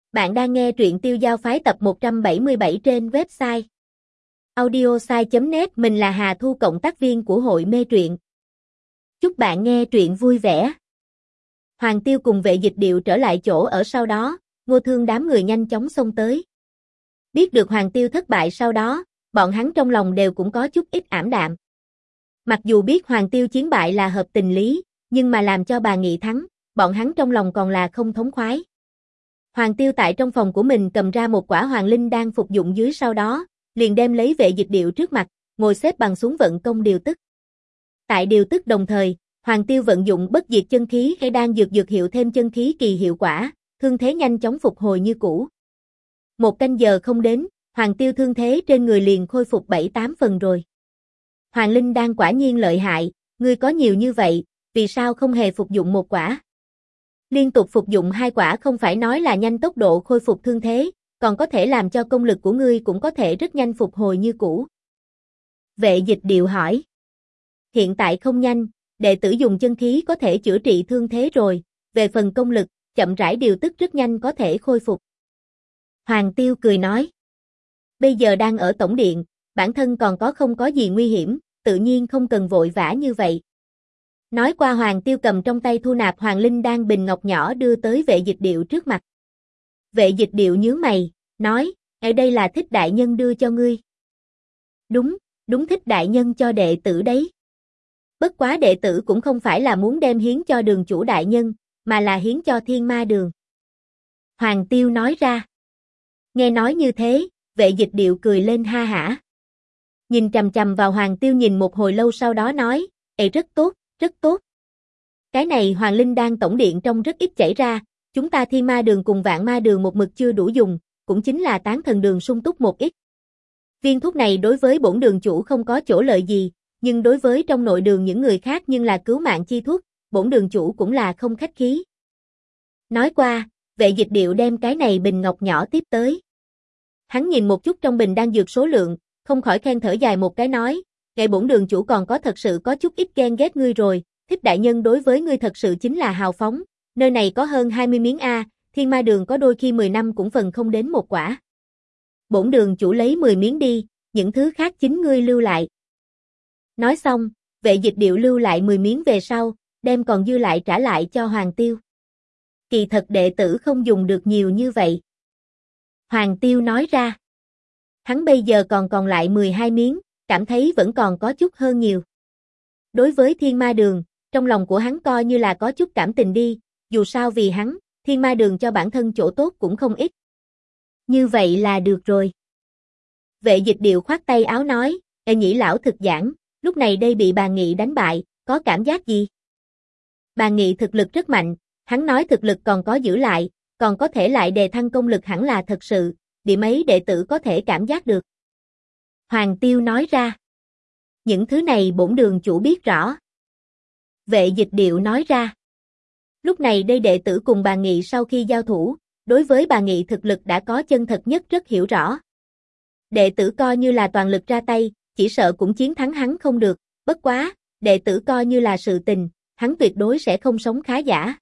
Bạn đang nghe truyện Tiêu Giao Phái tập 177 trên website audiosai.net. Mình là Hà Thu, cộng tác viên của hội mê truyện. Chúc bạn nghe truyện vui vẻ. Hoàng Tiêu cùng Vệ Dịch Điệu trở lại chỗ ở sau đó, Ngô Thương đám người nhanh chóng xông tới. Biết được Hoàng Tiêu thất bại sau đó, bọn hắn trong lòng đều cũng có chút ít ảm đạm. Mặc dù biết Hoàng Tiêu chiến bại là hợp tình lý, nhưng mà làm cho bà Nghị thắng, bọn hắn trong lòng còn là không thống khoái. Hoàng Tiêu tại trong phòng của mình cầm ra một quả hoàng linh đang phục dụng dưới, sau đó, liền đem lấy Vệ Dịch Điệu trước mặt, ngồi xếp bằng xuống vận công điều tức. Tại điều tức đồng thời, Hoàng Tiêu vận dụng bất diệt chân khí hay đang dược hiệu thêm chân khí kỳ hiệu quả, thương thế nhanh chóng phục hồi như cũ. 1 canh giờ không đến, Hoàng Tiêu thương thế trên người liền khôi phục 7-8 phần rồi. Hoàng linh đan quả nhiên lợi hại, ngươi có nhiều như vậy, vì sao không hề phục dụng một quả? Liên tục phục dụng 2 quả không phải nói là nhanh tốc độ khôi phục thương thế, còn có thể làm cho công lực của ngươi cũng có thể rất nhanh phục hồi như cũ. Vệ Dịch Điệu hỏi. Hiện tại không nhanh, đệ tử dùng chân khí có thể chữa trị thương thế rồi, về phần công lực, chậm rãi điều tức rất nhanh có thể khôi phục. Hoàng Tiêu cười nói. Bây giờ đang ở tổng điện, bản thân còn không có gì nguy hiểm, tự nhiên không cần vội vã như vậy. Nói qua, Hoàng Tiêu cầm trong tay thu nạp hoàng linh đan bình ngọc nhỏ đưa tới Vệ Dịch Điệu trước mặt. Vệ Dịch Điệu nhướng mày, nói, ở đây là Thích đại nhân đưa cho ngươi. Đúng Thích đại nhân cho đệ tử đấy. Bất quá đệ tử cũng không phải là muốn đem hiến cho Đường chủ đại nhân, mà là hiến cho Thiên Ma Đường. Hoàng Tiêu nói ra. Nghe nói như thế, Vệ Dịch Điệu cười lên ha hả. Nhìn chằm chằm vào Hoàng Tiêu nhìn một hồi lâu, sau đó nói, rất tốt, rất tốt. Cái này hoàng linh đan tổng điện trong rất ít chảy ra, chúng ta Thiên Ma Đường cùng Vạn Ma Đường một mực chưa đủ dùng, cũng chính là Tán Thần Đường sung túc một ít. Viên thuốc này đối với bổn đường chủ không có chỗ lợi gì, nhưng đối với trong nội đường những người khác nhưng là cứu mạng chi thuốc, bổn đường chủ cũng là không khách khí. Nói qua, Vệ Dịch Điệu đem cái này bình ngọc nhỏ tiếp tới. Hắn nhìn một chút trong bình đan dược số lượng, không khỏi khen thở dài một cái, nói, ngày bổn đường chủ còn thật sự có chút ít ghen ghét ngươi rồi, Thích đại nhân đối với ngươi thật sự chính là hào phóng, nơi này có hơn 20 miếng a, Thiên Ma Đường có đôi khi 10 năm cũng phần không đến một quả. Bổn đường chủ lấy 10 miếng đi, những thứ khác chính ngươi lưu lại. Nói xong, Vệ Dịch Điệu lưu lại 10 miếng về sau, đem còn dư lại trả lại cho Hoàng Tiêu. Kỳ thật đệ tử không dùng được nhiều như vậy. Hoàng Tiêu nói ra. Hắn bây giờ còn lại 12 miếng, cảm thấy vẫn còn có chút hơn nhiều. Đối với Thiên Ma Đường, trong lòng của hắn coi như là có chút cảm tình đi, dù sao vì hắn, Thiên Ma Đường cho bản thân chỗ tốt cũng không ít. Như vậy là được rồi. Vệ Dịch Điệu khoát tay áo nói, Nhĩ lão thực giảng, lúc này đây bị bà Nghị đánh bại, có cảm giác gì? Bà Nghị thực lực rất mạnh, hắn nói thực lực còn có giữ lại, còn có thể lại đề thăng công lực hẳn là thật sự, điểm ấy đệ tử có thể cảm giác được. Hoàng Tiêu nói ra. Những thứ này bổn đường chủ biết rõ. Vệ Dịch Điệu nói ra. Lúc này đây đệ tử cùng bà Nghị sau khi giao thủ, đối với bà Nghị thực lực đã có chân thật nhất rất hiểu rõ. Đệ tử coi như là toàn lực ra tay, chỉ sợ cũng chiến thắng hắn không được, bất quá, đệ tử coi như là sự tình, hắn tuyệt đối sẽ không sống khá giả.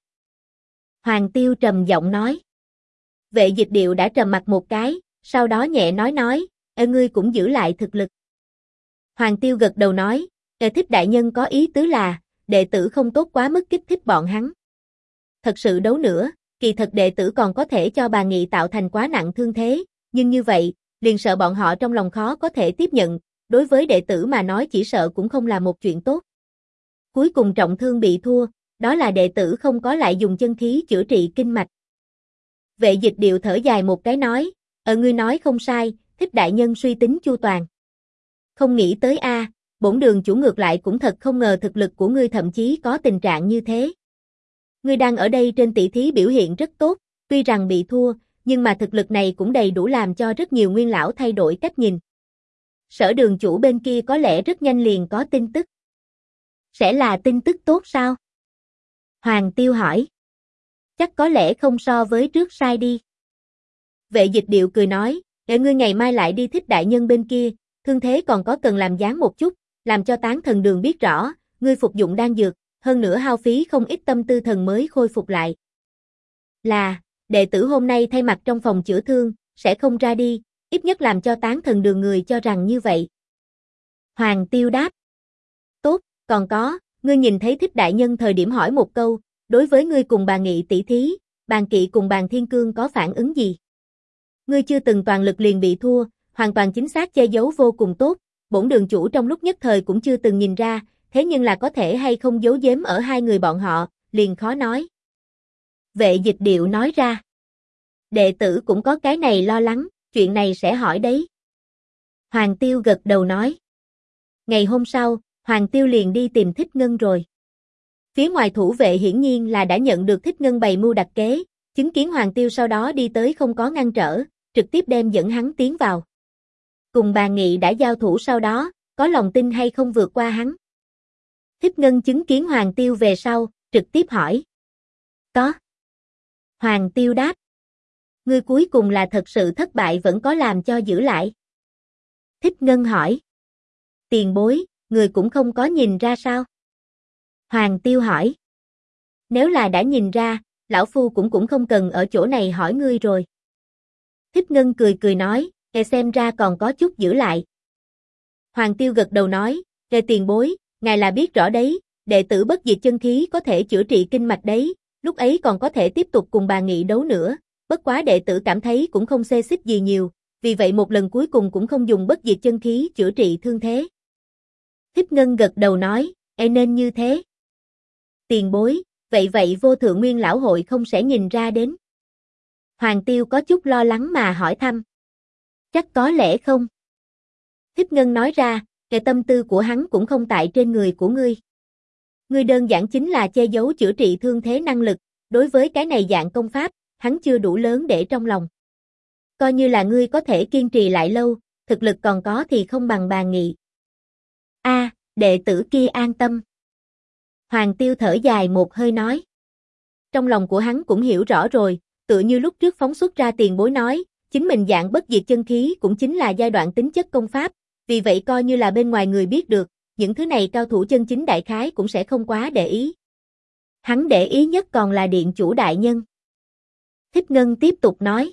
Hoàng Tiêu trầm giọng nói. Vệ Dịch Điệu đã trầm mặt một cái, sau đó nhẹ nói, ngươi cũng giữ lại thực lực. Hoàng Tiêu gật đầu nói, Thích đại nhân có ý tứ là, đệ tử không tốt quá mức kích thích bọn hắn. Thật sự đấu nữa, kỳ thật đệ tử còn có thể cho bà Nghị tạo thành quá nặng thương thế, nhưng như vậy, liền sợ bọn họ trong lòng khó có thể tiếp nhận, đối với đệ tử mà nói chỉ sợ cũng không là một chuyện tốt. Cuối cùng trọng thương bị thua, đó là đệ tử không có lại dùng chân khí chữa trị kinh mạch. Vệ Dịch Điệu thở dài một cái nói, ngươi nói không sai, Thích đại nhân suy tính chu toàn. Không nghĩ tới a, bổn đường chủ ngược lại cũng thật không ngờ thực lực của ngươi thậm chí có tình trạng như thế. Ngươi đang ở đây trên tỷ thí biểu hiện rất tốt, tuy rằng bị thua, nhưng mà thực lực này cũng đầy đủ làm cho rất nhiều nguyên lão thay đổi cách nhìn. Sở đường chủ bên kia có lẽ rất nhanh liền có tin tức. Sẽ là tin tức tốt sao? Hoàng Tiêu hỏi. Chắc có lẽ không so với trước sai đi. Vệ Dịch Điệu cười nói, để ngươi ngày mai lại đi Thích đại nhân bên kia, thương thế còn có cần làm dáng một chút, làm cho Tán Thần Đường biết rõ, ngươi phục dụng đan dược, hơn nữa hao phí không ít tâm tư thần mới khôi phục lại. Là, đệ tử hôm nay thay mặt trong phòng chữa thương, sẽ không ra đi, ít nhất làm cho Tán Thần Đường người cho rằng như vậy. Hoàng Tiêu đáp. Tốt, còn có, ngươi nhìn thấy Thích đại nhân thời điểm hỏi một câu, đối với ngươi cùng bà Nghị tỷ thí, Bàn Kỵ cùng Bàn Thiên Cương có phản ứng gì? Ngươi chưa từng toàn lực liền bị thua, hoàn toàn chính xác che giấu vô cùng tốt, bổn đường chủ trong lúc nhất thời cũng chưa từng nhìn ra, thế nhưng là có thể hay không giấu giếm ở hai người bọn họ, liền khó nói. Vệ Dịch Điệu nói ra. Đệ tử cũng có cái này lo lắng, chuyện này sẽ hỏi đấy. Hoàng Tiêu gật đầu nói. Ngày hôm sau, Hoàng Tiêu liền đi tìm Thích Ngân rồi. Phía ngoài thủ vệ hiển nhiên là đã nhận được Thích Ngân bày mưu đặt kế, chứng kiến Hoàng Tiêu sau đó đi tới không có ngăn trở, trực tiếp đem dẫn hắn tiến vào. Cùng bà Nghị đã giao thủ sau đó, có lòng tin hay không vượt qua hắn? Thích Ngân chứng kiến Hoàng Tiêu về sau, trực tiếp hỏi. Có. Hoàng Tiêu đáp. Ngươi cuối cùng là thật sự thất bại vẫn có làm cho giữ lại. Thích Ngân hỏi. Tiền bối, người cũng không có nhìn ra sao? Hoàng Tiêu hỏi. Nếu là đã nhìn ra, lão phu cũng không cần ở chỗ này hỏi ngươi rồi. Thích Ngân cười cười nói, xem ra còn có chút giữ lại. Hoàng Tiêu gật đầu nói, tiền bối, ngài là biết rõ đấy, đệ tử bất diệt chân khí có thể chữa trị kinh mạch đấy, lúc ấy còn có thể tiếp tục cùng bà Nghị đấu nữa, bất quá đệ tử cảm thấy cũng không xê xích gì nhiều, vì vậy một lần cuối cùng cũng không dùng bất diệt chân khí chữa trị thương thế. Thích Ngân gật đầu nói, nên như thế. Tiền bối, vậy vô thượng nguyên lão hội không sẽ nhìn ra đến. Hoàng Tiêu có chút lo lắng mà hỏi thăm. Chắc có lẽ không. Thích Ngân nói ra, cái tâm tư của hắn cũng không tại trên người của ngươi. Ngươi đơn giản chính là che giấu chữa trị thương thế năng lực, đối với cái này dạng công pháp, hắn chưa đủ lớn để trong lòng. Coi như là ngươi có thể kiên trì lại lâu, thực lực còn có thì không bằng bà Nghị. Đệ tử kia an tâm. Hoàng Tiêu thở dài một hơi nói. Trong lòng của hắn cũng hiểu rõ rồi, tựa như lúc trước phóng xuất ra tiền bối nói, chính mình dạng bất diệt chân khí cũng chính là giai đoạn tính chất công pháp, vì vậy coi như là bên ngoài người biết được, những thứ này cao thủ chân chính đại khái cũng sẽ không quá để ý. Hắn để ý nhất còn là điện chủ đại nhân. Thích Ngân tiếp tục nói.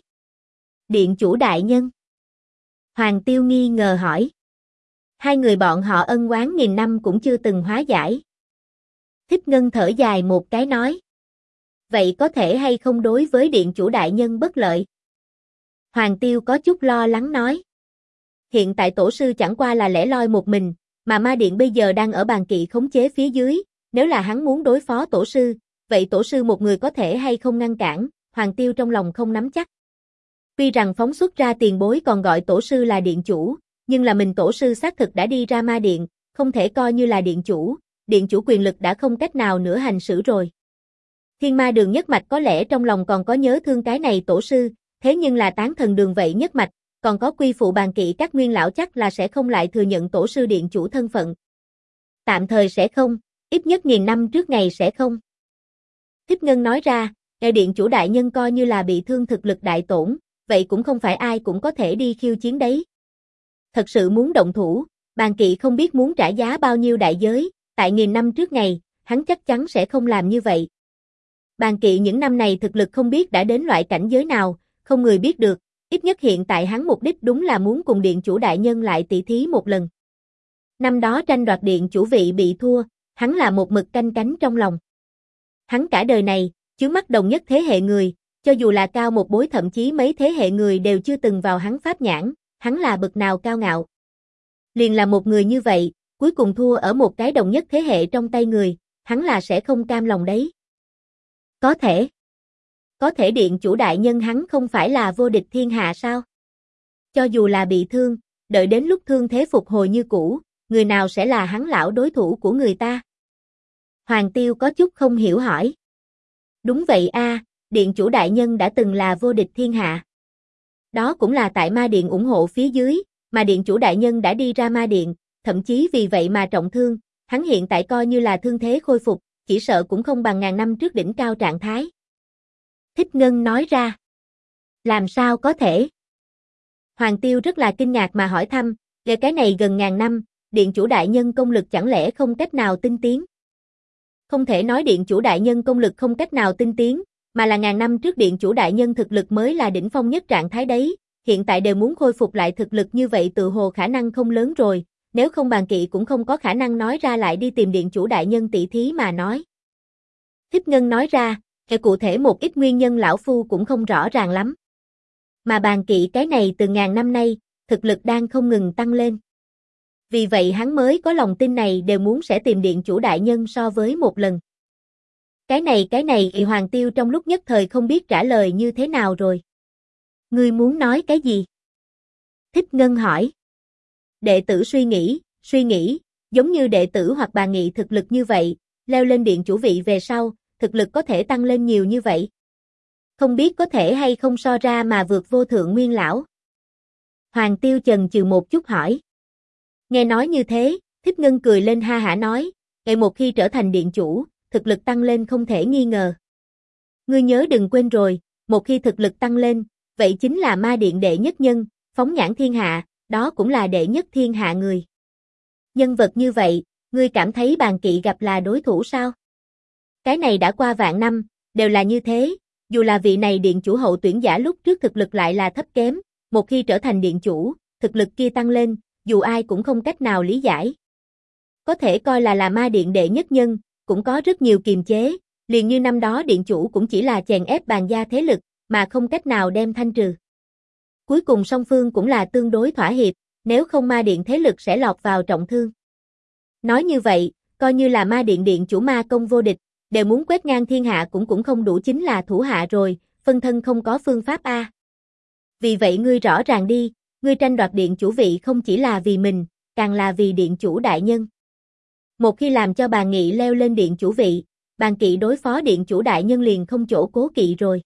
Điện chủ đại nhân. Hoàng Tiêu nghi ngờ hỏi. Hai người bọn họ ân oán nghìn năm cũng chưa từng hóa giải. Thích Ngân thở dài một cái nói. Vậy có thể hay không đối với điện chủ đại nhân bất lợi? Hoàng Tiêu có chút lo lắng nói. Hiện tại tổ sư chẳng qua là lẻ loi một mình, mà ma điện bây giờ đang ở Bàn Kỵ khống chế phía dưới, nếu là hắn muốn đối phó tổ sư, vậy tổ sư một người có thể hay không ngăn cản, Hoàng Tiêu trong lòng không nắm chắc. Tuy rằng phóng xuất ra tiền bối còn gọi tổ sư là điện chủ, nhưng là mình tổ sư xác thực đã đi ra ma điện, không thể coi như là điện chủ quyền lực đã không cách nào nữa hành xử rồi. Thiên Ma Đường nhất mạch có lẽ trong lòng còn có nhớ thương cái này tổ sư, thế nhưng là Tán Thần Đường vậy nhất mạch, còn có quy phụ Bàn Kỵ các nguyên lão chắc là sẽ không lại thừa nhận tổ sư điện chủ thân phận. Tạm thời sẽ không, ít nhất 1000 năm trước ngày sẽ không. Thích Ngân nói ra, điện chủ đại nhân coi như là bị thương thực lực đại tổn, vậy cũng không phải ai cũng có thể đi khiêu chiến đấy. Thật sự muốn động thủ, Bàn Kỵ không biết muốn trả giá bao nhiêu đại giới, tại 1000 năm trước ngày, hắn chắc chắn sẽ không làm như vậy. Bàn Kỵ những năm này thực lực không biết đã đến loại cảnh giới nào, không người biết được, ít nhất hiện tại hắn mục đích đúng là muốn cùng điện chủ đại nhân lại tỷ thí một lần. Năm đó tranh đoạt điện chủ vị bị thua, hắn là một mực canh cánh trong lòng. Hắn cả đời này, chướng mắt đồng nhất thế hệ người, cho dù là cao một bối thậm chí mấy thế hệ người đều chưa từng vào hắn pháp nhãn, hắn là bậc nào cao ngạo. Liền là một người như vậy, cuối cùng thua ở một cái đồng nhất thế hệ trong tay người, hắn là sẽ không cam lòng đấy. Có thể điện chủ đại nhân hắn không phải là vô địch thiên hạ sao? Cho dù là bị thương, đợi đến lúc thương thế phục hồi như cũ, người nào sẽ là hắn lão đối thủ của người ta? Hoàng Tiêu có chút không hiểu hỏi. Đúng vậy điện chủ đại nhân đã từng là vô địch thiên hạ. Đó cũng là tại ma điện ủng hộ phía dưới, mà điện chủ đại nhân đã đi ra ma điện, thậm chí vì vậy mà trọng thương, hắn hiện tại coi như là thương thế khôi phục, chỉ sợ cũng không bằng 1000 năm trước đỉnh cao trạng thái. Thích Ngân nói ra. Làm sao có thể? Hoàng Tiêu rất là kinh ngạc mà hỏi thăm, về cái này gần 1000 năm, điện chủ đại nhân công lực chẳng lẽ không cách nào tinh tiến? Không thể nói điện chủ đại nhân công lực không cách nào tinh tiến, mà là ngàn năm trước điện chủ đại nhân thực lực mới là đỉnh phong nhất trạng thái đấy, hiện tại đều muốn khôi phục lại thực lực như vậy tự hồ khả năng không lớn rồi, nếu không Bàn Kỵ cũng không có khả năng nói ra lại đi tìm điện chủ đại nhân tỷ thí mà nói. Thích Ngân nói ra, cụ thể một ít nguyên nhân lão phu cũng không rõ ràng lắm. Mà Bàn Kỵ cái này từ ngàn năm nay, thực lực đang không ngừng tăng lên. Vì vậy hắn mới có lòng tin này đều muốn sẽ tìm điện chủ đại nhân so với một lần. Cái này Hoàng Tiêu trong lúc nhất thời không biết trả lời như thế nào rồi. Ngươi muốn nói cái gì? Thích Ngân hỏi. Đệ tử suy nghĩ, giống như đệ tử hoặc Bàn Nghị thực lực như vậy, leo lên điện chủ vị về sau, thực lực có thể tăng lên nhiều như vậy. Không biết có thể hay không so ra mà vượt vô thượng nguyên lão. Hoàng Tiêu chần chừ một chút hỏi. Nghe nói như thế, Thích Ngân cười lên ha hả nói, một khi trở thành điện chủ, thực lực tăng lên không thể nghi ngờ. Ngươi nhớ đừng quên rồi, một khi thực lực tăng lên, vậy chính là ma điện đệ nhất nhân, phóng nhãn thiên hạ, đó cũng là đệ nhất thiên hạ người. Nhân vật như vậy, ngươi cảm thấy Bàn Kỵ gặp là đối thủ sao? Cái này đã qua vạn năm, đều là như thế, dù là vị này điện chủ hậu tuyển giả lúc trước thực lực lại là thấp kém, một khi trở thành điện chủ, thực lực kia tăng lên, dù ai cũng không cách nào lý giải. Có thể coi là ma điện đệ nhất nhân, cũng có rất nhiều kiềm chế, liền như năm đó điện chủ cũng chỉ là chèn ép Bàn gia thế lực, mà không cách nào đem thanh trừ. Cuối cùng song phương cũng là tương đối thỏa hiệp, nếu không ma điện thế lực sẽ lọt vào trọng thương. Nói như vậy, coi như là ma điện điện chủ ma công vô địch, đều muốn quét ngang thiên hạ cũng không đủ chính là thủ hạ rồi, phân thân không có phương pháp a. Vì vậy ngươi rõ ràng đi, ngươi tranh đoạt điện chủ vị không chỉ là vì mình, càng là vì điện chủ đại nhân. Một khi làm cho Bàn Nghị leo lên điện chủ vị, Bàn Kỵ đối phó điện chủ đại nhân liền không chỗ cố kỵ rồi.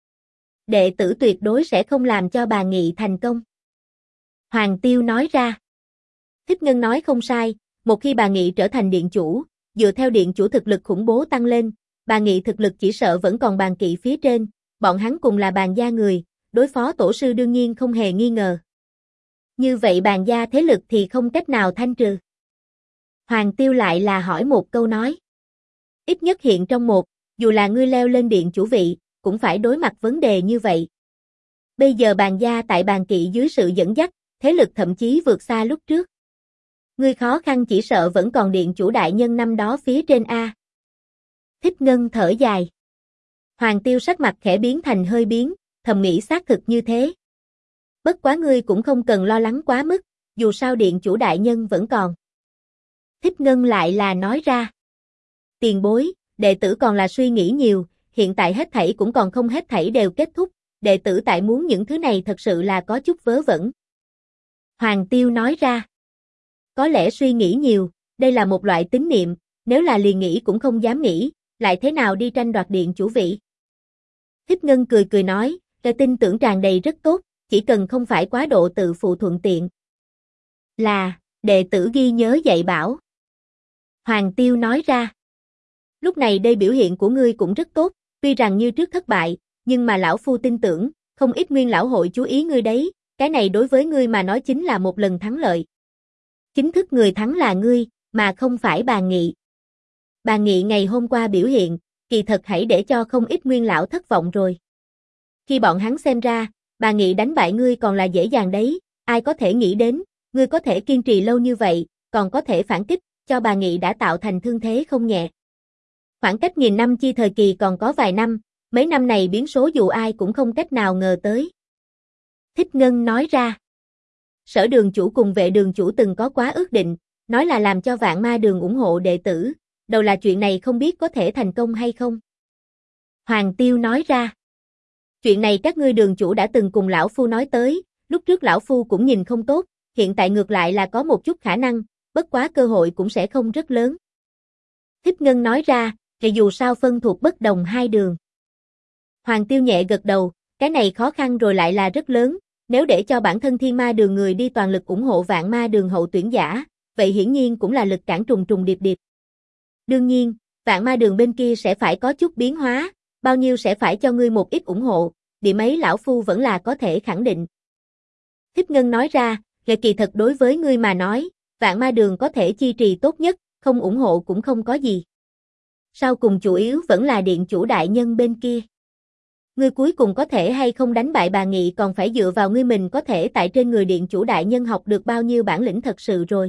Đệ tử tuyệt đối sẽ không làm cho Bàn Nghị thành công. Hoàng Tiêu nói ra. Thích Ngân nói không sai, một khi Bàn Nghị trở thành điện chủ, dựa theo điện chủ thực lực khủng bố tăng lên, Bàn Nghị thực lực chỉ sợ vẫn còn Bàn Kỵ phía trên, bọn hắn cùng là Bàn gia người, đối phó tổ sư đương nhiên không hề nghi ngờ. Như vậy Bàn gia thế lực thì không cách nào thanh trừ. Hoàng Tiêu lại là hỏi một câu nói. Ít nhất hiện trong một, dù là ngươi leo lên điện chủ vị, cũng phải đối mặt vấn đề như vậy. Bây giờ Bàn gia tại Bàn Kỵ dưới sự dẫn dắt, thế lực thậm chí vượt xa lúc trước. Ngươi khó khăn chỉ sợ vẫn còn điện chủ đại nhân năm đó phía trên A. Thích Ngân thở dài. Hoàng Tiêu sắc mặt khẽ biến thành hơi biến, thầm nghĩ xác thực như thế. Bất quá ngươi cũng không cần lo lắng quá mức, dù sao điện chủ đại nhân vẫn còn. Thích Ngân lại là nói ra. Tiền bối, đệ tử còn là suy nghĩ nhiều, hiện tại hết thảy cũng còn không hết thảy đều kết thúc, đệ tử tại muốn những thứ này thật sự là có chút vớ vẩn. Hoàng Tiêu nói ra. Có lẽ suy nghĩ nhiều, đây là một loại tín niệm, nếu là liền nghĩ cũng không dám nghĩ, lại thế nào đi tranh đoạt điện chủ vị. Thích Ngân cười cười nói, tin tưởng tràn đầy rất tốt, chỉ cần không phải quá độ tự phụ thuận tiện. Là, đệ tử ghi nhớ dạy bảo. Hoàng Tiêu nói ra. Lúc này đây biểu hiện của ngươi cũng rất tốt, tuy rằng như trước thất bại, nhưng mà lão phu tin tưởng, không ít nguyên lão hội chú ý ngươi đấy, cái này đối với ngươi mà nói chính là một lần thắng lợi. Chính thức người thắng là ngươi, mà không phải Bàn Nghị. Bàn Nghị ngày hôm qua biểu hiện, kỳ thật hãy để cho không ít nguyên lão thất vọng rồi. Khi bọn hắn xem ra, Bàn Nghị đánh bại ngươi còn là dễ dàng đấy, ai có thể nghĩ đến, ngươi có thể kiên trì lâu như vậy, còn có thể phản kích, cho Bàn Nghị đã tạo thành thương thế không nhẹ. Khoảng cách nghìn năm chi thời kỳ còn có vài năm, mấy năm này biến số dù ai cũng không cách nào ngờ tới. Thích Ngân nói ra. Sở đường chủ cùng vệ đường chủ từng có quá ước định, nói là làm cho vạn ma đường ủng hộ đệ tử, đầu là chuyện này không biết có thể thành công hay không. Hoàng Tiêu nói ra. Chuyện này các ngươi đường chủ đã từng cùng lão phu nói tới, lúc trước lão phu cũng nhìn không tốt, hiện tại ngược lại là có một chút khả năng, bất quá cơ hội cũng sẽ không rất lớn. Thích Ngân nói ra, thì dù sao phân thuộc bất đồng hai đường. Hoàng Tiêu nhẹ gật đầu, cái này khó khăn rồi lại là rất lớn, nếu để cho bản thân thiên ma đường người đi toàn lực ủng hộ vạn ma đường hậu tuyển giả, vậy hiển nhiên cũng là lực cản trùng trùng điệp điệp. Đương nhiên, vạn ma đường bên kia sẽ phải có chút biến hóa, bao nhiêu sẽ phải cho ngươi một ít ủng hộ, điểm ấy lão phu vẫn là có thể khẳng định. Thích Ngân nói ra, kỳ thật đối với ngươi mà nói, vạn ma đường có thể chi trì tốt nhất, không ủng hộ cũng không có gì. Sau cùng chủ yếu vẫn là điện chủ đại nhân bên kia. Ngươi cuối cùng có thể hay không đánh bại bà Nghị còn phải dựa vào ngươi mình có thể tại trên người điện chủ đại nhân học được bao nhiêu bản lĩnh thật sự rồi.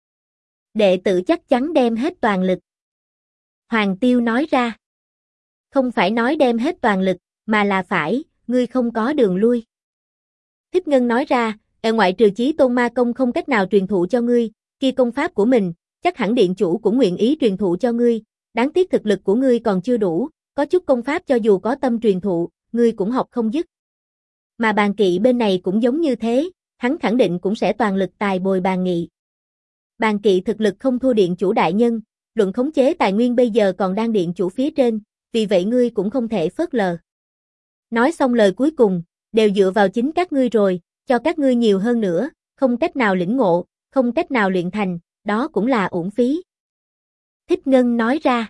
Đệ tử chắc chắn đem hết toàn lực. Hoàng Tiêu nói ra. Không phải nói đem hết toàn lực, mà là phải, ngươi không có đường lui. Thích Ngân nói ra, ngoại trừ Chí Tôn Ma Công không cách nào truyền thụ cho ngươi, kia công pháp của mình, chắc hẳn điện chủ cũng nguyện ý truyền thụ cho ngươi, đáng tiếc thực lực của ngươi còn chưa đủ, có chút công pháp cho dù có tâm truyền thụ, ngươi cũng học không dứt. Mà Bàn Kỵ bên này cũng giống như thế, hắn khẳng định cũng sẽ toàn lực tài bồi Bàn Nghị. Bàn Kỵ thực lực không thua điện chủ đại nhân, luận khống chế tài nguyên bây giờ còn đang điện chủ phía trên, vì vậy ngươi cũng không thể phớt lờ. Nói xong lời cuối cùng, đều dựa vào chính các ngươi rồi, cho các ngươi nhiều hơn nữa, không cách nào lĩnh ngộ, không cách nào luyện thành, đó cũng là uổng phí. Thích Ngân nói ra.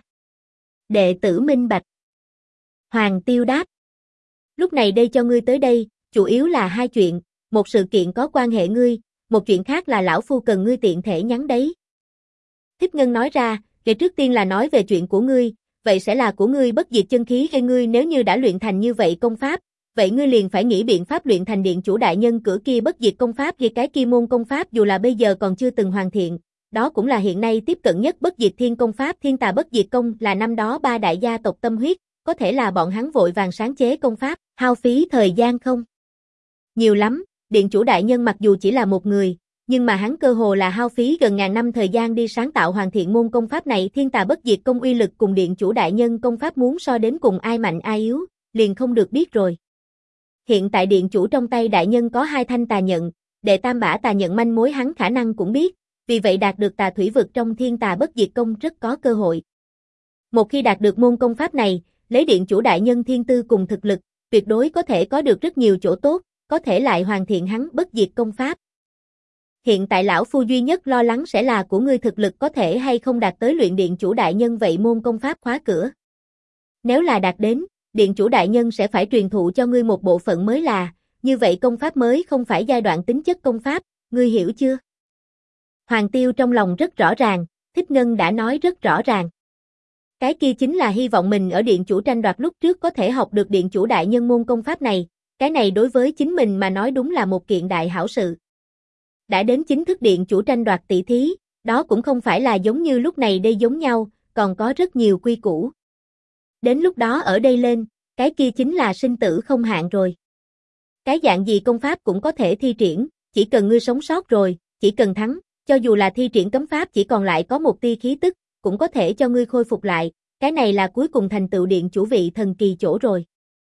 Đệ tử minh bạch. Hoàng Tiêu đáp. Lúc này đây cho ngươi tới đây, chủ yếu là hai chuyện, một sự kiện có quan hệ ngươi, một chuyện khác là lão phu cần ngươi tiện thể nhắn đấy. Thích Ngân nói ra, kể trước tiên là nói về chuyện của ngươi, vậy sẽ là của ngươi bất diệt chân khí hay ngươi nếu như đã luyện thành như vậy công pháp, vậy ngươi liền phải nghĩ biện pháp luyện thành điện chủ đại nhân cửa kia bất diệt công pháp vì cái kia môn công pháp dù là bây giờ còn chưa từng hoàn thiện, đó cũng là hiện nay tiếp cận nhất bất diệt thiên công pháp thiên tà bất diệt công là năm đó ba đại gia tộc tâm huyết, có thể là bọn hắn vội vàng sáng chế công pháp, hao phí thời gian không? Nhiều lắm, điện chủ đại nhân mặc dù chỉ là một người, nhưng mà hắn cơ hồ là hao phí gần ngàn năm thời gian đi sáng tạo hoàn thiện môn công pháp này thiên tà bất diệt công uy lực cùng điện chủ đại nhân công pháp muốn so đến cùng ai mạnh ai yếu, liền không được biết rồi. Hiện tại điện chủ trong tay đại nhân có 2 thanh tà nhận, đệ tam bả tà nhận manh mối hắn khả năng cũng biết, vì vậy đạt được tà thủy vực trong thiên tà bất diệt công rất có cơ hội. Một khi đạt được môn công pháp này, lấy điện chủ đại nhân thiên tư cùng thực lực, tuyệt đối có thể có được rất nhiều chỗ tốt, có thể lại hoàn thiện hắn bất diệt công pháp. Hiện tại lão phu duy nhất lo lắng sẽ là của ngươi thực lực có thể hay không đạt tới luyện điện chủ đại nhân vậy môn công pháp khóa cửa. Nếu là đạt đến, điện chủ đại nhân sẽ phải truyền thụ cho ngươi một bộ phận mới là, như vậy công pháp mới không phải giai đoạn tính chất công pháp, ngươi hiểu chưa? Hoàng Tiêu trong lòng rất rõ ràng, Thích Ngân đã nói rất rõ ràng. Cái kia chính là hy vọng mình ở điện chủ tranh đoạt lúc trước có thể học được điện chủ đại nhân môn công pháp này, cái này đối với chính mình mà nói đúng là một kiện đại hảo sự. Đã đến chính thức điện chủ tranh đoạt tỷ thí, đó cũng không phải là giống như lúc này đây giống nhau, còn có rất nhiều quy củ. Đến lúc đó ở đây lên, cái kia chính là sinh tử không hạn rồi. Cái dạng gì công pháp cũng có thể thi triển, chỉ cần ngươi sống sót rồi, chỉ cần thắng, cho dù là thi triển cấm pháp chỉ còn lại có một tia khí tức, cũng có thể cho ngươi khôi phục lại, cái này là cuối cùng thành tựu điện chủ vị thần kỳ chỗ rồi.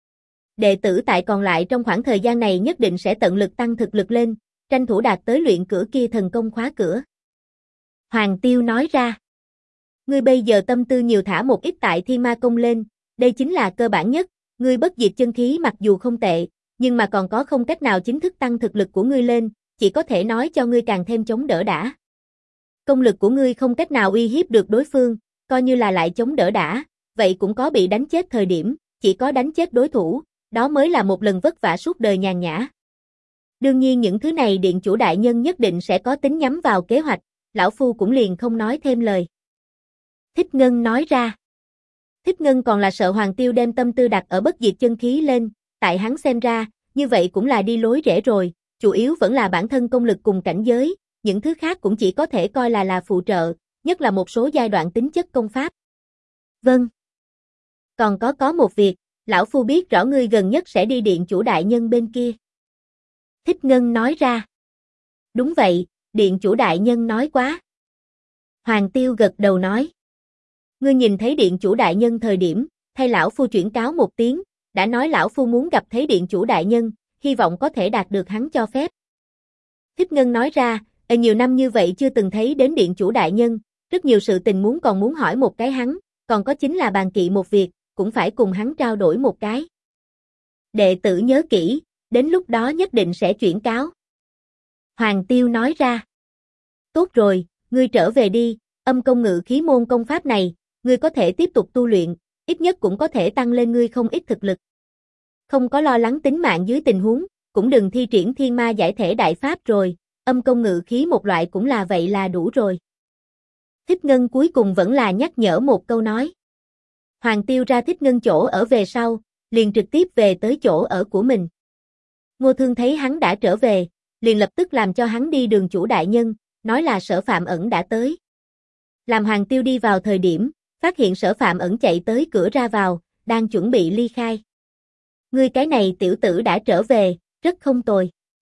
Đệ tử tại còn lại trong khoảng thời gian này nhất định sẽ tận lực tăng thực lực lên, tranh thủ đạt tới luyện cửa kia thần công khóa cửa. Hoàng Tiêu nói ra. Ngươi bây giờ tâm tư nhiều thả một ít tại thiên ma công lên, đây chính là cơ bản nhất, ngươi bất diệt chân khí mặc dù không tệ, nhưng mà còn có không cách nào chính thức tăng thực lực của ngươi lên, chỉ có thể nói cho ngươi càng thêm chống đỡ đã. Công lực của ngươi không cách nào uy hiếp được đối phương, coi như là lại chống đỡ đã, vậy cũng có bị đánh chết thời điểm, chỉ có đánh chết đối thủ, đó mới là một lần vất vả suốt đời nhàn nhã. Đương nhiên những thứ này điện chủ đại nhân nhất định sẽ có tính nhắm vào kế hoạch, lão phu cũng liền không nói thêm lời. Thích Ngân nói ra. Thích Ngân còn là sợ Hoàng Tiêu đem tâm tư đặt ở bất diệt chân khí lên, tại hắn xem ra, như vậy cũng là đi lối rẽ rồi, chủ yếu vẫn là bản thân công lực cùng cảnh giới, những thứ khác cũng chỉ có thể coi là phụ trợ, nhất là một số giai đoạn tính chất công pháp. Vâng. Còn có một việc, lão phu biết rõ ngươi gần nhất sẽ đi điện chủ đại nhân bên kia. Thích Ngân nói ra. Đúng vậy, điện chủ đại nhân nói quá. Hoàng Tiêu gật đầu nói. Ngươi nhìn thấy điện chủ đại nhân thời điểm, thay lão phu chuyển cáo một tiếng, đã nói lão phu muốn gặp thấy điện chủ đại nhân, hy vọng có thể đạt được hắn cho phép. Thích Ngân nói ra, nhiều năm như vậy chưa từng thấy đến điện chủ đại nhân, rất nhiều sự tình còn muốn hỏi một cái hắn, còn có chính là bàn kỵ một việc, cũng phải cùng hắn trao đổi một cái. Đệ tử nhớ kỹ, đến lúc đó nhất định sẽ chuyển cáo. Hoàng Tiêu nói ra. Tốt rồi, ngươi trở về đi, âm công ngự khí môn công pháp này, ngươi có thể tiếp tục tu luyện, ít nhất cũng có thể tăng lên ngươi không ít thực lực. Không có lo lắng tính mạng dưới tình huống, cũng đừng thi triển thiên ma giải thể đại pháp rồi, âm công ngự khí một loại cũng là vậy là đủ rồi. Thích Ngân cuối cùng vẫn là nhắc nhở một câu nói. Hoàng Tiêu ra Thích Ngân chỗ ở về sau, liền trực tiếp về tới chỗ ở của mình. Ngô Thương thấy hắn đã trở về, liền lập tức làm cho hắn đi đường chủ đại nhân, nói là Sở Phạm Ẩn đã tới. Làm Hoàng Tiêu đi vào thời điểm, phát hiện Sở Phạm Ẩn chạy tới cửa ra vào, đang chuẩn bị ly khai. Ngươi cái này tiểu tử đã trở về, rất không tồi.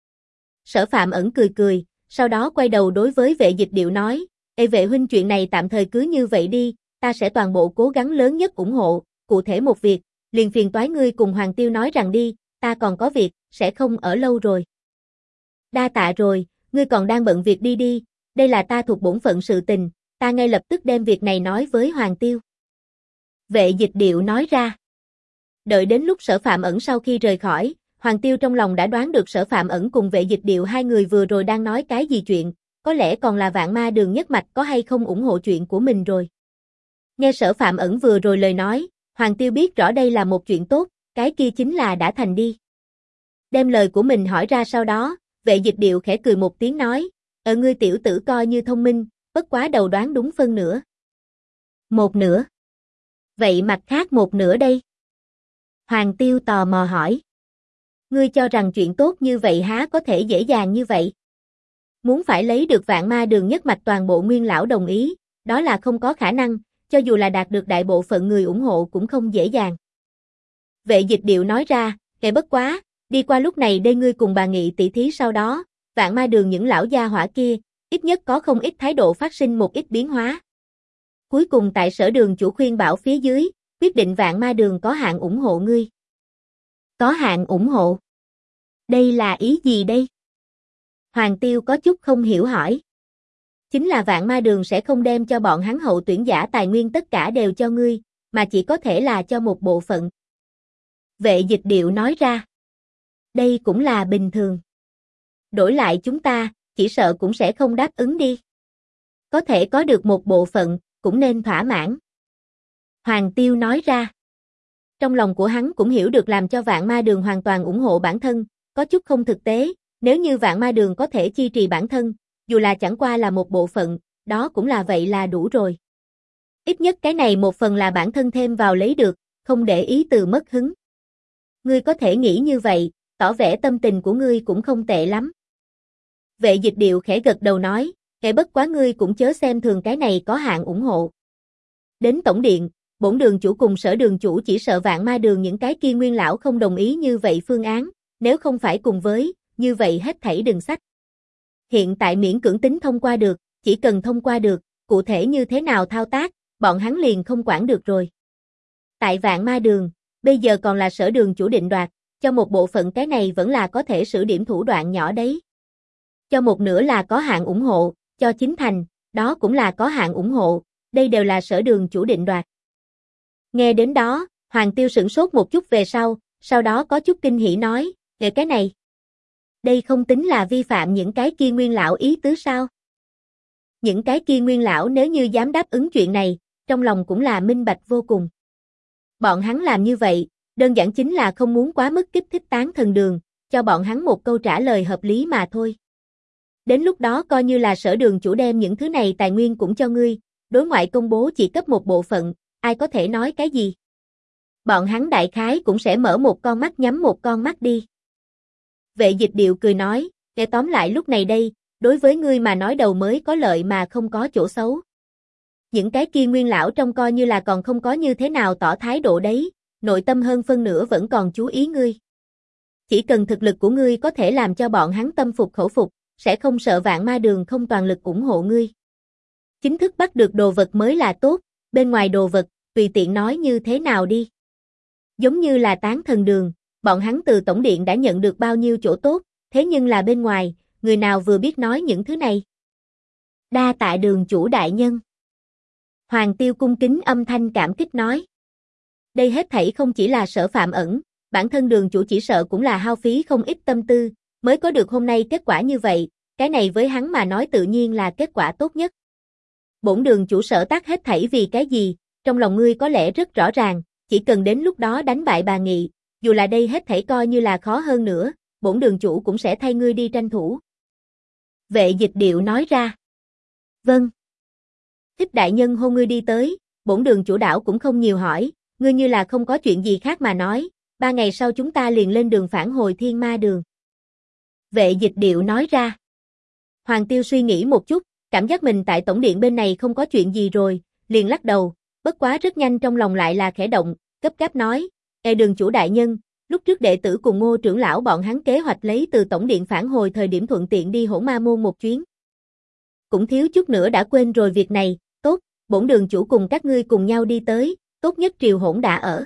Sở Phạm Ẩn cười cười, sau đó quay đầu đối với Vệ Dịch Điệu nói, Ê Vệ huynh, chuyện này tạm thời cứ như vậy đi, ta sẽ toàn bộ cố gắng lớn nhất ủng hộ, cụ thể một việc, liền phiền toái ngươi cùng Hoàng Tiêu nói rằng đi, ta còn có việc, sẽ không ở lâu rồi. Đa tạ rồi, ngươi còn đang bận việc đi đi, đây là ta thuộc bổn phận sự tình, ta ngay lập tức đem việc này nói với Hoàng Tiêu. Vệ Dịch Điệu nói ra. Đợi đến lúc Sở Phạm Ẩn sau khi rời khỏi, Hoàng Tiêu trong lòng đã đoán được Sở Phạm Ẩn cùng Vệ Dịch Điệu hai người vừa rồi đang nói cái gì chuyện, có lẽ còn là Vạn Ma Đường nhất mạch có hay không ủng hộ chuyện của mình rồi. Nghe Sở Phạm Ẩn vừa rồi lời nói, Hoàng Tiêu biết rõ đây là một chuyện tốt, cái kia chính là đã thành đi. Đem lời của mình hỏi ra sau đó, Vệ Dịch Điệu khẽ cười một tiếng nói, ngươi tiểu tử coi như thông minh, bất quá đầu đoán đúng phân nửa. Một nửa. Vậy mặt khác một nửa đây? Hoàng Tiêu tò mò hỏi. Ngươi cho rằng chuyện tốt như vậy há có thể dễ dàng như vậy? Muốn phải lấy được Vạn Ma Đường nhất mạch toàn bộ nguyên lão đồng ý, đó là không có khả năng, cho dù là đạt được đại bộ phận người ủng hộ cũng không dễ dàng. Vệ Dịch Điệu nói ra, kệ bất quá, đi qua lúc này đây ngươi cùng bà nghị tỷ thí sau đó, Vạn Ma Đường những lão gia hỏa kia, ít nhất có không ít thái độ phát sinh một ít biến hóa. Cuối cùng tại Sở Đường chủ khuyên bảo phía dưới, quyết định Vạn Ma Đường có hạn ủng hộ ngươi. Có hạn ủng hộ? Đây là ý gì đây? Hoàng Tiêu có chút không hiểu hỏi. Chính là Vạn Ma Đường sẽ không đem cho bọn hắn hậu tuyển giả tài nguyên tất cả đều cho ngươi, mà chỉ có thể là cho một bộ phận. Vệ Dịch Điệu nói ra. Đây cũng là bình thường. Đổi lại chúng ta, chỉ sợ cũng sẽ không đáp ứng đi. Có thể có được một bộ phận, cũng nên thỏa mãn. Hoàng Tiêu nói ra. Trong lòng của hắn cũng hiểu được làm cho Vạn Ma Đường hoàn toàn ủng hộ bản thân, có chút không thực tế, nếu như Vạn Ma Đường có thể chi trì bản thân, dù là chẳng qua là một bộ phận, đó cũng là vậy là đủ rồi. Ít nhất cái này một phần là bản thân thêm vào lấy được, không để ý từ mất hứng. Ngươi có thể nghĩ như vậy, tỏ vẻ tâm tình của ngươi cũng không tệ lắm. Vệ Dịch Điệu khẽ gật đầu nói, kệ bất quá ngươi cũng chớ xem thường cái này có hạn ủng hộ. Đến tổng điện, bổn đường chủ cùng Sở Đường chủ chỉ sợ Vạn Ma Đường những cái kia nguyên lão không đồng ý như vậy phương án, nếu không phải cùng với, như vậy hết thảy đừng sách. Hiện tại miễn cưỡng tính thông qua được, chỉ cần thông qua được, cụ thể như thế nào thao tác, bọn hắn liền không quản được rồi. Tại Vạn Ma Đường, bây giờ còn là Sở Đường chủ định đoạt, cho một bộ phận cái này vẫn là có thể sử điểm thủ đoạn nhỏ đấy. Cho một nửa là có hạn ủng hộ, cho chính thành, đó cũng là có hạn ủng hộ, đây đều là Sở Đường chủ định đoạt. Nghe đến đó, Hoàng Tiêu sửng sốt một chút về sau đó có chút kinh hỉ nói, cái này. Đây không tính là vi phạm những cái kia nguyên lão ý tứ sao? Những cái kia nguyên lão nếu như dám đáp ứng chuyện này, trong lòng cũng là minh bạch vô cùng. Bọn hắn làm như vậy, đơn giản chính là không muốn quá mức kích thích Tán Thần Đường, cho bọn hắn một câu trả lời hợp lý mà thôi. Đến lúc đó coi như là Sở Đường chủ đem những thứ này tài nguyên cũng cho ngươi, đối ngoại công bố chỉ cấp một bộ phận, ai có thể nói cái gì? Bọn hắn đại khái cũng sẽ mở một con mắt nhắm một con mắt đi. Vệ Dịch Điệu cười nói, nghe tóm lại lúc này đây, đối với ngươi mà nói đầu mới có lợi mà không có chỗ xấu. Những cái kia nguyên lão trong coi như là còn không có như thế nào tỏ thái độ đấy, nội tâm hơn phân nửa vẫn còn chú ý ngươi. Chỉ cần thực lực của ngươi có thể làm cho bọn hắn tâm phục khẩu phục, sẽ không sợ Vạn Ma Đường không toàn lực ủng hộ ngươi. Chính thức bắt được đồ vật mới là tốt, bên ngoài đồ vật, tùy tiện nói như thế nào đi. Giống như là Tán Thần Đường, bọn hắn từ tổng điện đã nhận được bao nhiêu chỗ tốt, thế nhưng là bên ngoài, người nào vừa biết nói những thứ này. Đa tạ đường chủ đại nhân. Hoàng Tiêu cung kính âm thanh cảm kích nói. Đây hết thảy không chỉ là Sở Phạm Ẩn, bản thân đường chủ chỉ sợ cũng là hao phí không ít tâm tư, mới có được hôm nay kết quả như vậy, cái này với hắn mà nói tự nhiên là kết quả tốt nhất. Bổn đường chủ sở tác hết thảy vì cái gì, trong lòng ngươi có lẽ rất rõ ràng, chỉ cần đến lúc đó đánh bại bà Nghị, dù là đây hết thảy coi như là khó hơn nữa, bổn đường chủ cũng sẽ thay ngươi đi tranh thủ. Vệ Dịch Điệu nói ra. Vâng. Thích đại nhân hô ngươi đi tới, bổn đường chủ đảo cũng không nhiều hỏi, ngươi như là không có chuyện gì khác mà nói, 3 ngày sau chúng ta liền lên đường phản hồi Thiên Ma Đường. Vệ Dịch Điệu nói ra. Hoàng Tiêu suy nghĩ một chút, cảm giác mình tại tổng điện bên này không có chuyện gì rồi, liền lắc đầu, bất quá rất nhanh trong lòng lại là khẽ động, gấp gáp nói, Đường chủ đại nhân, lúc trước đệ tử cùng Ngô trưởng lão bọn hắn kế hoạch lấy từ tổng điện phản hồi thời điểm thuận tiện đi Hỗn Ma môn một chuyến. Cũng thiếu chút nữa đã quên rồi việc này, tốt, bổn đường chủ cùng các ngươi cùng nhau đi tới, tốt nhất Triều Hỗn đã ở.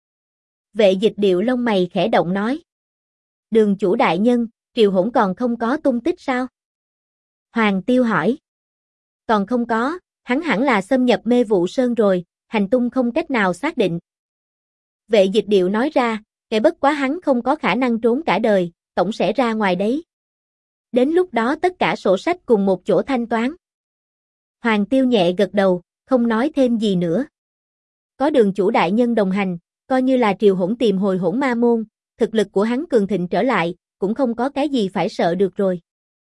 Vệ Dịch Điệu lông mày khẽ động nói. Đường chủ đại nhân, Triều Hỗn còn không có tung tích sao? Hoàng Tiêu hỏi. Còn không có, hắn hẳn là xâm nhập Mê Vụ Sơn rồi, hành tung không cách nào xác định. Vệ Dịch Điệu nói ra, bất quá hắn không có khả năng trốn cả đời, tổng sẽ ra ngoài đấy. Đến lúc đó tất cả sổ sách cùng một chỗ thanh toán. Hoàng Tiêu nhẹ gật đầu, không nói thêm gì nữa. Có đường chủ đại nhân đồng hành, coi như là Triều Hỗn tìm hồi Hỗn Ma môn, thực lực của hắn cường thịnh trở lại, cũng không có cái gì phải sợ được rồi.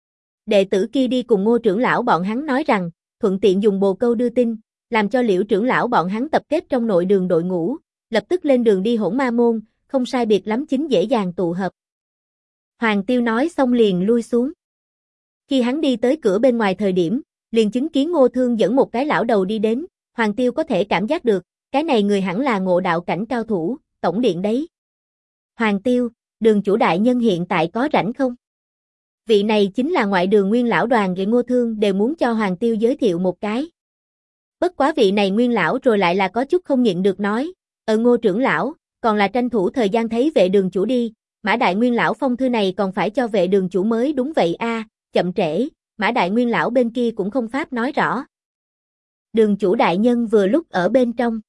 Đệ tử kia đi cùng Ngô trưởng lão bọn hắn nói rằng, thuận tiện dùng bồ câu đưa tin, làm cho Liễu trưởng lão bọn hắn tập kết trong nội đường đội ngũ, lập tức lên đường đi Hỗn Ma môn, không sai biệt lắm chính dễ dàng tụ hợp. Hoàng Tiêu nói xong liền lui xuống. Khi hắn đi tới cửa bên ngoài thời điểm, liền chứng kiến Ngô Thương dẫn một cái lão đầu đi đến, Hoàng Tiêu có thể cảm giác được, cái này người hẳn là ngộ đạo cảnh cao thủ, tổng điện đấy. Hoàng Tiêu, đường chủ đại nhân hiện tại có rảnh không? Vị này chính là ngoại đường nguyên lão Đoàn Nghị. Ngô Thương đều muốn cho Hoàng Tiêu giới thiệu một cái. Bất quá vị này nguyên lão rồi lại là có chút không nhịn được nói, Ngô trưởng lão, còn là tranh thủ thời gian thấy vệ đường chủ đi, Mã đại nguyên lão phong thư này còn phải cho vệ đường chủ mới đúng vậy a, chậm trễ, Mã đại nguyên lão bên kia cũng không pháp nói rõ. Đường chủ đại nhân vừa lúc ở bên trong.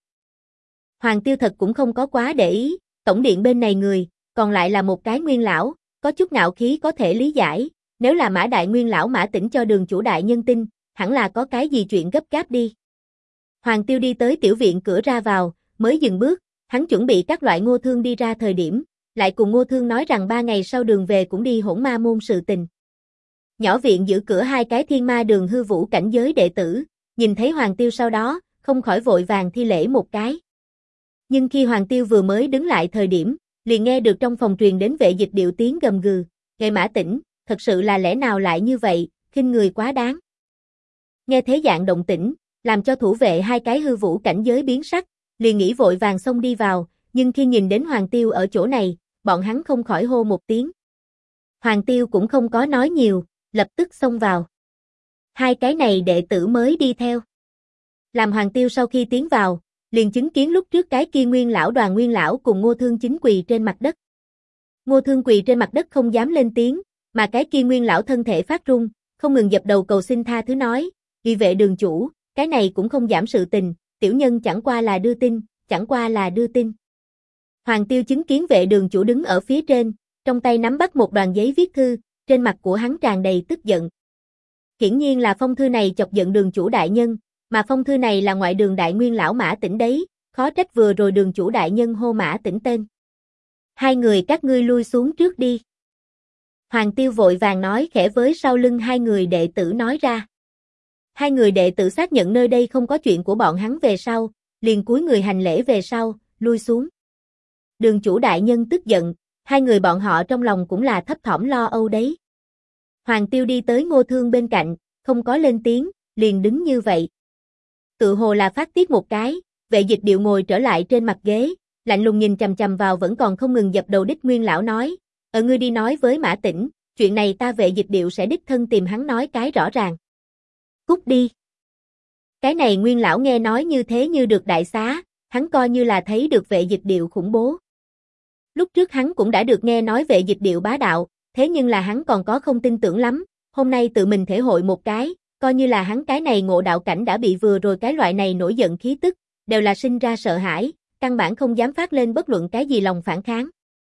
Hoàng Tiêu thật cũng không có quá để ý, tổng điện bên này người, còn lại là một cái nguyên lão, có chút ngạo khí có thể lý giải, nếu là Mã đại nguyên lão Mã Tĩnh cho đường chủ đại nhân tin, hẳn là có cái gì chuyện gấp gáp đi. Hoàng Tiêu đi tới tiểu viện cửa ra vào, mới dừng bước, hắn chuẩn bị các loại Ngô Thương đi ra thời điểm, lại cùng Ngô Thương nói rằng 3 ngày sau đường về cũng đi Hỗn Ma môn sự tình. Nhỏ viện giữ cửa 2 cái Thiên Ma đường hư vũ cảnh giới đệ tử, nhìn thấy Hoàng Tiêu sau đó, không khỏi vội vàng thi lễ một cái. Nhưng khi Hoàng Tiêu vừa mới đứng lại thời điểm, liền nghe được trong phòng truyền đến Vệ Dịch Điệu tiếng gầm gừ, "Ngài Mã Tĩnh, thật sự là lẽ nào lại như vậy, khinh người quá đáng." Nghe thế dạng động tĩnh, làm cho thủ vệ 2 cái hư vũ cảnh giới biến sắc, liền nghĩ vội vàng xông đi vào, nhưng khi nhìn đến Hoàng Tiêu ở chỗ này, bọn hắn không khỏi hô một tiếng. Hoàng Tiêu cũng không có nói nhiều, lập tức xông vào. 2 cái này đệ tử mới đi theo. Làm Hoàng Tiêu sau khi tiến vào, liền chứng kiến lúc trước cái kia nguyên lão Đoàn nguyên lão cùng Ngô Thương chính quỳ trên mặt đất. Ngô Thương quỳ trên mặt đất không dám lên tiếng, mà cái kia nguyên lão thân thể phát run, không ngừng dập đầu cầu xin tha thứ nói, "Ghi vệ đường chủ, cái này cũng không giảm sự tình, tiểu nhân chẳng qua là đưa tin, chẳng qua là đưa tin." Hoàng Tiêu chứng kiến vệ đường chủ đứng ở phía trên, trong tay nắm bắt một đoàn giấy viết thư, trên mặt của hắn tràn đầy tức giận. Hiển nhiên là phong thư này chọc giận đường chủ đại nhân, mà phong thư này là ngoại đường đại nguyên lão Mã Tĩnh đấy, khó trách vừa rồi đường chủ đại nhân hô Mã Tĩnh tên. "Hai người các ngươi lui xuống trước đi." Hoàng Tiêu vội vàng nói khẽ với sau lưng 2 người đệ tử nói ra. 2 người đệ tử xác nhận nơi đây không có chuyện của bọn hắn về sau, liền cúi người hành lễ về sau, lui xuống. Đường chủ đại nhân tức giận, 2 người bọn họ trong lòng cũng là thấp thỏm lo âu đấy. Hoàng Tiêu đi tới Ngô Thương bên cạnh, không có lên tiếng, liền đứng như vậy. Tự hồ là phát tiết một cái, Vệ Dịch Điệu ngồi trở lại trên mặt ghế, lạnh lùng nhìn chằm chằm vào vẫn còn không ngừng dập đầu đích nguyên lão nói, "Ngươi đi nói với Mã Tĩnh, chuyện này ta Vệ Dịch Điệu sẽ đích thân tìm hắn nói cái rõ ràng. Cút đi." Cái này nguyên lão nghe nói như thế như được đại xá, hắn coi như là thấy được Vệ Dịch Điệu khủng bố. Lúc trước hắn cũng đã được nghe nói Vệ Dịch Điệu bá đạo, thế nhưng là hắn còn có không tin tưởng lắm, hôm nay tự mình thể hội một cái, coi như là hắn cái này ngộ đạo cảnh đã bị vừa rồi cái loại này nổi giận khí tức, đều là sinh ra sợ hãi, căn bản không dám phát lên bất luận cái gì lòng phản kháng.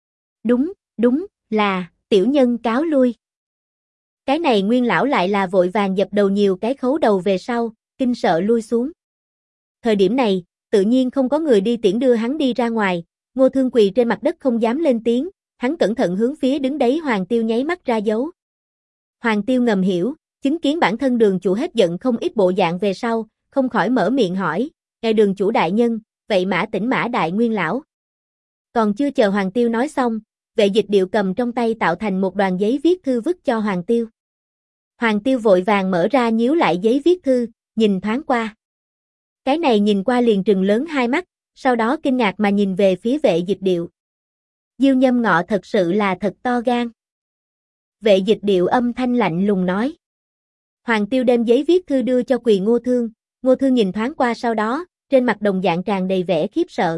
Đúng là, tiểu nhân cáo lui." Cái này nguyên lão lại là vội vàng dập đầu nhiều cái khấu đầu về sau, kinh sợ lui xuống. Thời điểm này, tự nhiên không có người đi tiễn đưa hắn đi ra ngoài, Ngô Thương quỳ trên mặt đất không dám lên tiếng, hắn cẩn thận hướng phía đứng đấy Hoàng Tiêu nháy mắt ra dấu. Hoàng Tiêu ngầm hiểu, chứng kiến bản thân đường chủ hết giận không ít bộ dạng về sau, không khỏi mở miệng hỏi, "Ngài đường chủ đại nhân, vậy Mã Tĩnh Mã đại nguyên lão?" Còn chưa chờ Hoàng Tiêu nói xong, Vệ Dịch Điệu cầm trong tay tạo thành một đoàn giấy viết thư vứt cho Hoàng Tiêu. Hoàng Tiêu vội vàng mở ra nhíu lại giấy viết thư, nhìn thoáng qua. Cái này nhìn qua liền trừng lớn hai mắt, sau đó kinh ngạc mà nhìn về phía Vệ Dịch Điệu. Diêu Nhâm Ngọ thật sự là thật to gan. Vệ Dịch Điệu âm thanh lạnh lùng nói. Hoàng Tiêu đem giấy viết thư đưa cho Quỳ Ngô Thương, Ngô Thương nhìn thoáng qua sau đó, trên mặt đồng dạng tràn đầy vẻ khiếp sợ.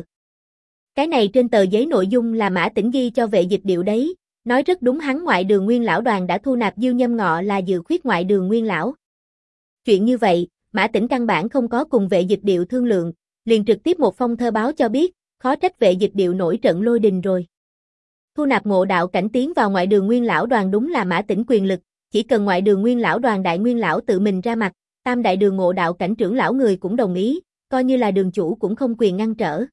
Cái này trên tờ giấy nội dung là Mã Tĩnh ghi cho Vệ Dịch Điệu đấy, nói rất đúng hắn Ngoại Đường Nguyên lão đoàn đã thu nạp Diêu Nhâm Ngọ là dự khuyết Ngoại Đường Nguyên lão. Chuyện như vậy, Mã Tĩnh căn bản không có cùng Vệ Dịch Điệu thương lượng, liền trực tiếp một phong thơ báo cho biết, khó trách Vệ Dịch Điệu nổi trận lôi đình rồi. Thu nạp Ngộ Đạo cảnh tiến vào Ngoại Đường Nguyên lão đoàn đúng là Mã Tĩnh quyền lực, chỉ cần Ngoại Đường Nguyên lão đoàn đại nguyên lão tự mình ra mặt, tam đại đường Ngộ Đạo cảnh trưởng lão người cũng đồng ý, coi như là đường chủ cũng không quyền ngăn trở.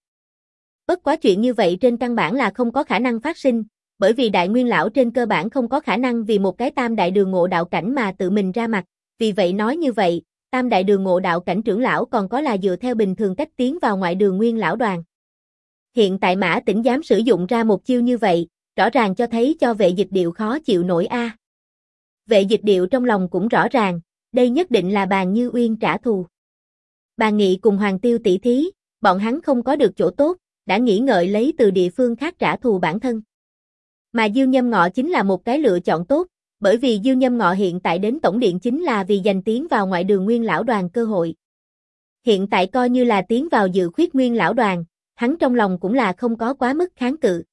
Bất quá chuyện như vậy trên căn bản là không có khả năng phát sinh, bởi vì đại nguyên lão trên cơ bản không có khả năng vì một cái tam đại đường Ngộ Đạo cảnh mà tự mình ra mặt, vì vậy nói như vậy, tam đại đường Ngộ Đạo cảnh trưởng lão còn có là dựa theo bình thường cách tiến vào Ngoại Đường Nguyên lão đoàn. Hiện tại Mã Tĩnh dám sử dụng ra một chiêu như vậy, rõ ràng cho thấy cho Vệ Dịch Điệu khó chịu nổi a. Vệ Dịch Điệu trong lòng cũng rõ ràng, đây nhất định là Bàn Như Uyên trả thù. Bàn Nghị cùng Hoàng Tiêu tỷ thí, bọn hắn không có được chỗ tốt, đã nghĩ ngợi lấy từ địa phương khác trả thù bản thân. Mà Diêu Nhâm Ngọ chính là một cái lựa chọn tốt, bởi vì Diêu Nhâm Ngọ hiện tại đến Tổng Điện chính là vì giành tiến vào Ngoại Đường Nguyên lão đoàn cơ hội. Hiện tại coi như là tiến vào dự khuyết Nguyên lão đoàn, hắn trong lòng cũng là không có quá mức kháng cự.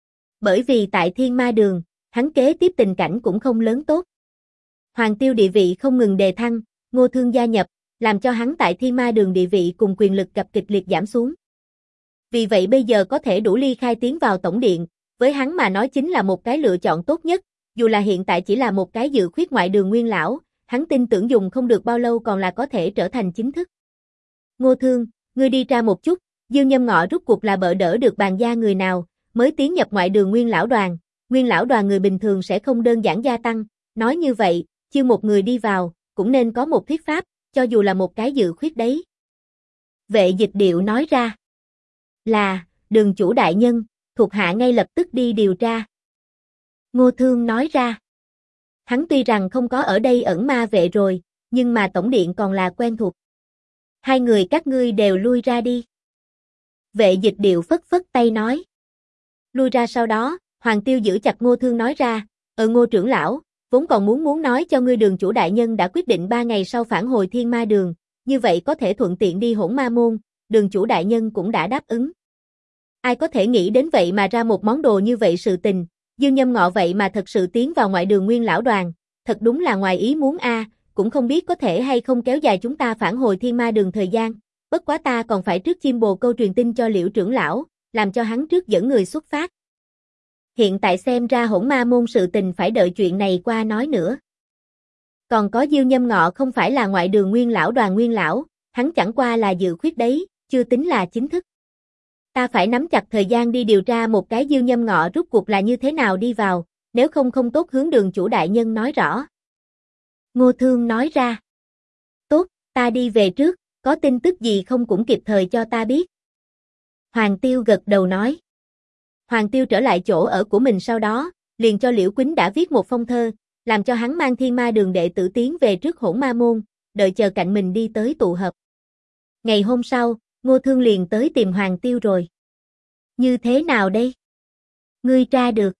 Bởi vì tại Thiên Ma Đường, hắn kế tiếp tình cảnh cũng không lớn tốt. Hoàng Tiêu địa vị không ngừng đề thăng, Ngô Thương gia nhập, làm cho hắn tại Thiên Ma Đường địa vị cùng quyền lực gặp kịch liệt giảm xuống. Vì vậy bây giờ có thể đủ ly khai tiến vào Tổng Điện, với hắn mà nói chính là một cái lựa chọn tốt nhất, dù là hiện tại chỉ là một cái dự khuyết Ngoại Đường Nguyên lão, hắn tin tưởng dùng không được bao lâu còn là có thể trở thành chính thức. Ngô Thương, ngươi đi ra một chút, Diêu Nhâm Ngọ rút cuộc là bợ đỡ được Bàn gia người nào, mới tiến nhập Ngoại Đường Nguyên lão đoàn người bình thường sẽ không đơn giản gia tăng, nói như vậy, chiêu một người đi vào, cũng nên có một thuyết pháp, cho dù là một cái dự khuyết đấy. Vệ Dịch Điệu nói ra, là, đường chủ đại nhân, thuộc hạ ngay lập tức đi điều tra. Ngô Thương nói ra, hắn tuy rằng không có ở đây ẩn ma vệ rồi, nhưng mà Tổng Điện còn là quen thuộc. Hai người các ngươi đều lui ra đi. Vệ Dịch Điệu phất phất tay nói. Lui ra sau đó, Hoàng Tiêu giữ chặt Ngô Thương nói ra, Ngô trưởng lão, vốn còn muốn nói cho ngươi đường chủ đại nhân đã quyết định 3 ngày sau phản hồi Thiên Ma Đường, như vậy có thể thuận tiện đi Hỗn Ma Môn, đường chủ đại nhân cũng đã đáp ứng. Ai có thể nghĩ đến vậy mà ra một món đồ như vậy sự tình, Diêu Nhâm Ngọ vậy mà thật sự tiến vào Ngoại Đường Nguyên lão đoàn, thật đúng là ngoài ý muốn a, cũng không biết có thể hay không kéo dài chúng ta phản hồi Thiên Ma Đường thời gian, bất quá ta còn phải trước chim bồ câu truyền tin cho Liễu trưởng lão, làm cho hắn trước dẫn người xuất phát. Hiện tại xem ra Hỗn Ma Môn sự tình phải đợi chuyện này qua nói nữa. Còn có Diêu Nhâm Ngọ không phải là Ngoại Đường Nguyên lão đoàn nguyên lão, hắn chẳng qua là dự khuyết đấy, chưa tính là chính thức. Ta phải nắm chặt thời gian đi điều tra một cái Diêu Nhâm Ngọ rút cuộc là như thế nào đi vào, nếu không không tốt hướng đường chủ đại nhân nói rõ. Ngô Thương nói ra. Tốt, ta đi về trước, có tin tức gì không cũng kịp thời cho ta biết. Hoàng Tiêu gật đầu nói. Hoàng Tiêu trở lại chỗ ở của mình sau đó, liền cho Liễu Quýnh đã viết một phong thơ, làm cho hắn mang Thiên Ma Đường đệ tử tiến về trước Hỗn Ma Môn, đợi chờ cạnh mình đi tới tụ hợp. Ngày hôm sau, Ngô Thương liền tới tìm Hoàng Tiêu rồi. Như thế nào đây? Ngươi tra được.